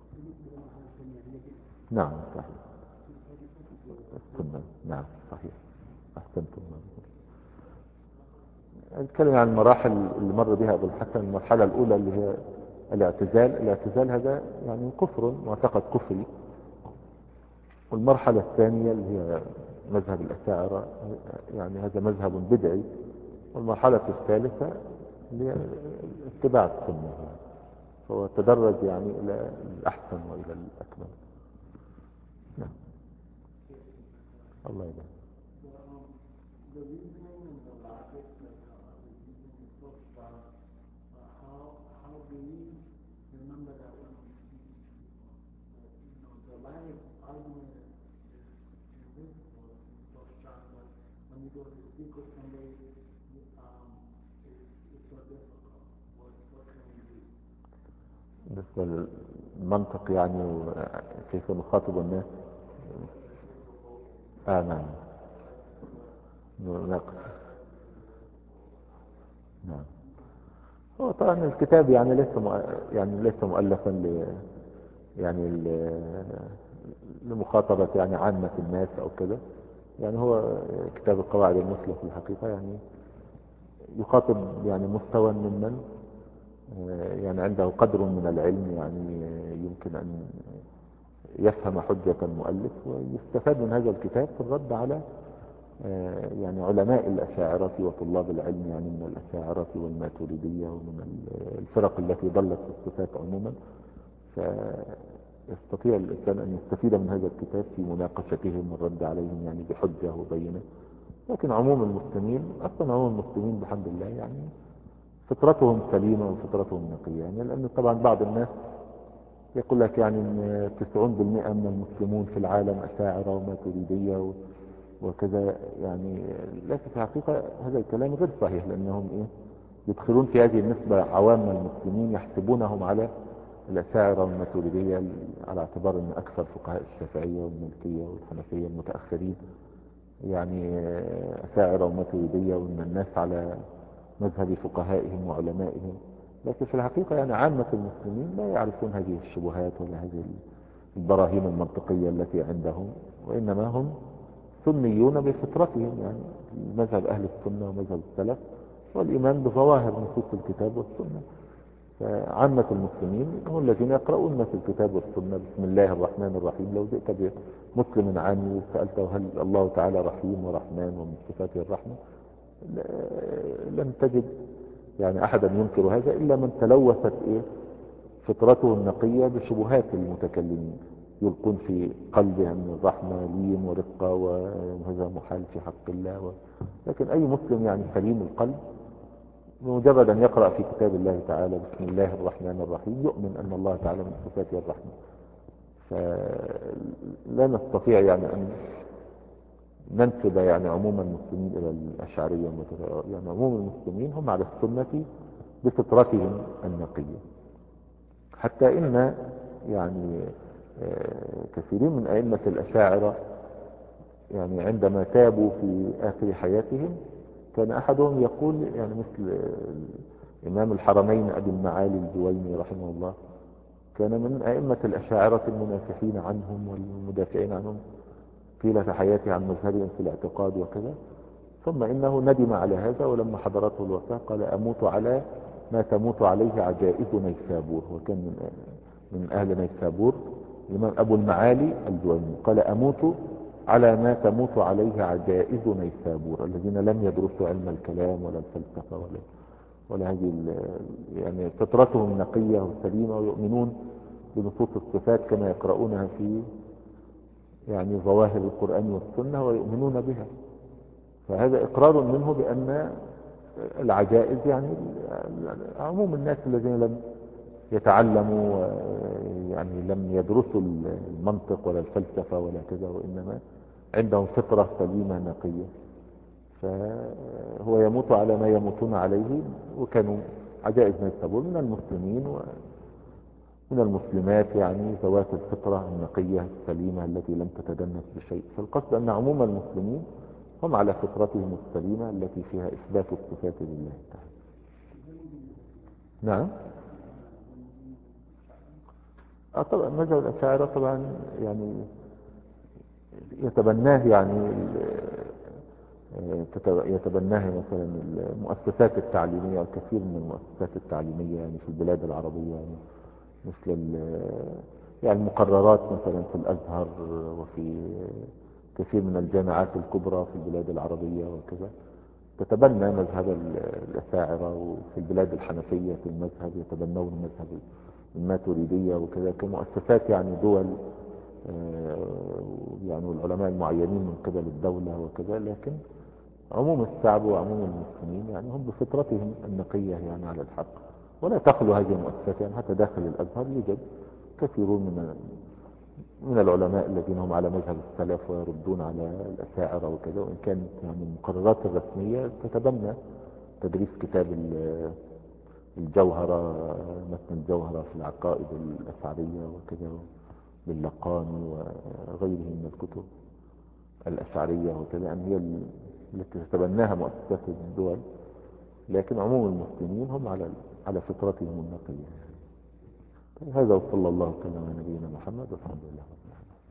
Speaker 1: نعم صحيح. السنة نعم صحيح، أحسنتم. نتكلم عن المراحل اللي مر بها أبو الحسن. المرحلة الأولى اللي هي الاعتزال. الاعتزال هذا يعني كفر، معتقد كفري. والمرحلة الثانية اللي هي مذهب الأشاعرة، يعني هذا مذهب بدعي. والمرحلة الثالثة اللي هي اتباع السنة، يعني هو تدرج يعني إلى الأحسن وإلى الأكمل. نعم. الله يبارك. بالنسبة للمنطق يعني وكيف نخاطب الناس. آه نعم. ناقص. نعم. هو طبعا الكتاب يعني ليس مؤ... يعني ليس مؤلفا ل يعني ل... لمخاطبة يعني عامة الناس أو كذا. يعني هو كتاب القواعد المثلى في الحقيقة يعني يخاطب يعني مستوى ممن يعني عنده قدر من العلم، يعني يمكن أن يفهم حجة المؤلف ويستفاد من هذا الكتاب في الرد على يعني علماء الأشاعرة وطلاب العلم، يعني من الأشاعرة والماتريدية ومن الفرق التي ضلت في الصفات عموما. فيستطيع الإنسان أن يستفيد من هذا الكتاب في مناقشتهم والرد عليهم يعني بحجة وبينة. لكن عموم المسلمين أصلا عموم المسلمين بحمد الله يعني فطرتهم سليمة وفطرتهم نقية، يعني لأن طبعا بعض الناس يقول لك يعني ان تسعون بالمئة من المسلمون في العالم أشاعرة وماتريدية وكذا، يعني لكن في الحقيقة هذا الكلام غير صحيح، لأنهم إيه يدخلون في هذه النسبة عوام المسلمين يحسبونهم على الأشاعرة والماتريدية على اعتبار أن أكثر فقهاء الشافعية والمالكية والحنفية المتأخرين يعني أشاعرة وماتريدية، وأن الناس على مذهب فقهائهم وعلمائهم. لكن في الحقيقة يعني عامة المسلمين لا يعرفون هذه الشبهات ولا هذه البراهين المنطقية التي عندهم، وإنما هم سنيون بفطرتهم، يعني مذهب أهل السنة ومذهب السلف والإيمان بظواهر نصوص الكتاب والسنة. فعامة المسلمين هم الذين يقرؤون في الكتاب والسنة بسم الله الرحمن الرحيم. لو جئت بمسلم عامي وسألته هل الله تعالى رحيم ورحمن ومن صفاته الرحمة، لن تجد يعني أحدا ينكر هذا إلا من تلوثت إيه فطرته النقية بشبهات المتكلمين، يلقون في قلبه أن الرحمة لين ورقة وهذا محال في حق الله و... لكن أي مسلم يعني سليم القلب مجرد أن يقرأ في كتاب الله تعالى بسم الله الرحمن الرحيم يؤمن أن الله تعالى من صفاته الرحمة. فلا نستطيع يعني أن ننسب يعني عموم المسلمين إلى الأشعرية، يعني عموم المسلمين هم على السنة بفطرتهم النقية. حتى إن يعني كثيرين من أئمة الأشاعرة يعني عندما تابوا في آخر حياتهم كان أحدهم يقول يعني مثل إمام الحرمين أبي المعالي الجويني رحمه الله، كان من أئمة الأشاعرة المنافحين عنهم والمدافعين عنهم طيلة حياته عن مذهبهم في الاعتقاد وكذا. ثم إنه ندم على هذا، ولما حضرته الوفاة قال أموت على ما تموت عليه عجائز نيسابور. وكان من من أهل نيسابور الإمام أبو المعالي الجويني قال أموت على ما تموت عليه عجائز نيسابور، الذين لم يدرسوا علم الكلام ولا الفلسفة ولا ولا هذه يعني فطرتهم نقية وسليمة ويؤمنون بنصوص الصفات كما يقرؤونها في يعني ظواهر القرآن والسنة ويؤمنون بها. فهذا إقرار منه بأن العجائز يعني عموم الناس الذين لم يتعلموا يعني لم يدرسوا المنطق ولا الفلسفة ولا كذا، وإنما عندهم فطرة سليمة نقية، فهو يموت على ما يموتون عليه. وكانوا عجائز نيسابور من المسلمين من المسلمات يعني ذوات الفطرة النقية السليمة التي لم تتدنس بشيء. فالقصد أن عموم المسلمين هم على فطرتهم السليمة التي فيها إثبات الصفات لله تعالى. نعم. آه طبعا مذهب الأشاعرة طبعا يعني يتبناه يعني يتبناها مثلا المؤسسات التعليمية، الكثير من المؤسسات التعليمية يعني في البلاد العربية، يعني مثل يعني المقررات مثلا في الأزهر وفي كثير من الجامعات الكبرى في البلاد العربية وكذا تتبنى مذهب الأشاعرة، وفي البلاد الحنفية في المذهب يتبنون مذهب الماتريدية وكذا كمؤسسات يعني دول يعني والعلماء المعينين من قبل الدولة وكذا. لكن عموم الشعب وعموم المسلمين يعني هم بفطرتهم النقية يعني على الحق، ولا تخلو هذه المؤسسات. يعني حتى داخل الأزهر يوجد كثيرون من من العلماء الذين هم على مذهب السلف ويردون على الأشاعرة وكذا، وإن كانت يعني المقررات الرسمية تتبنى تدريس كتاب الجوهرة، متن الجوهرة في العقائد الأشعرية وكذا للقاني وغيره من الكتب الأشعرية وكذا، يعني هي التي تتبناها مؤسسات الدول. لكن عموم المسلمين هم على على فطرتهم النقية. هذا وصلى الله وسلم على نبينا محمد والحمد لله رب العالمين.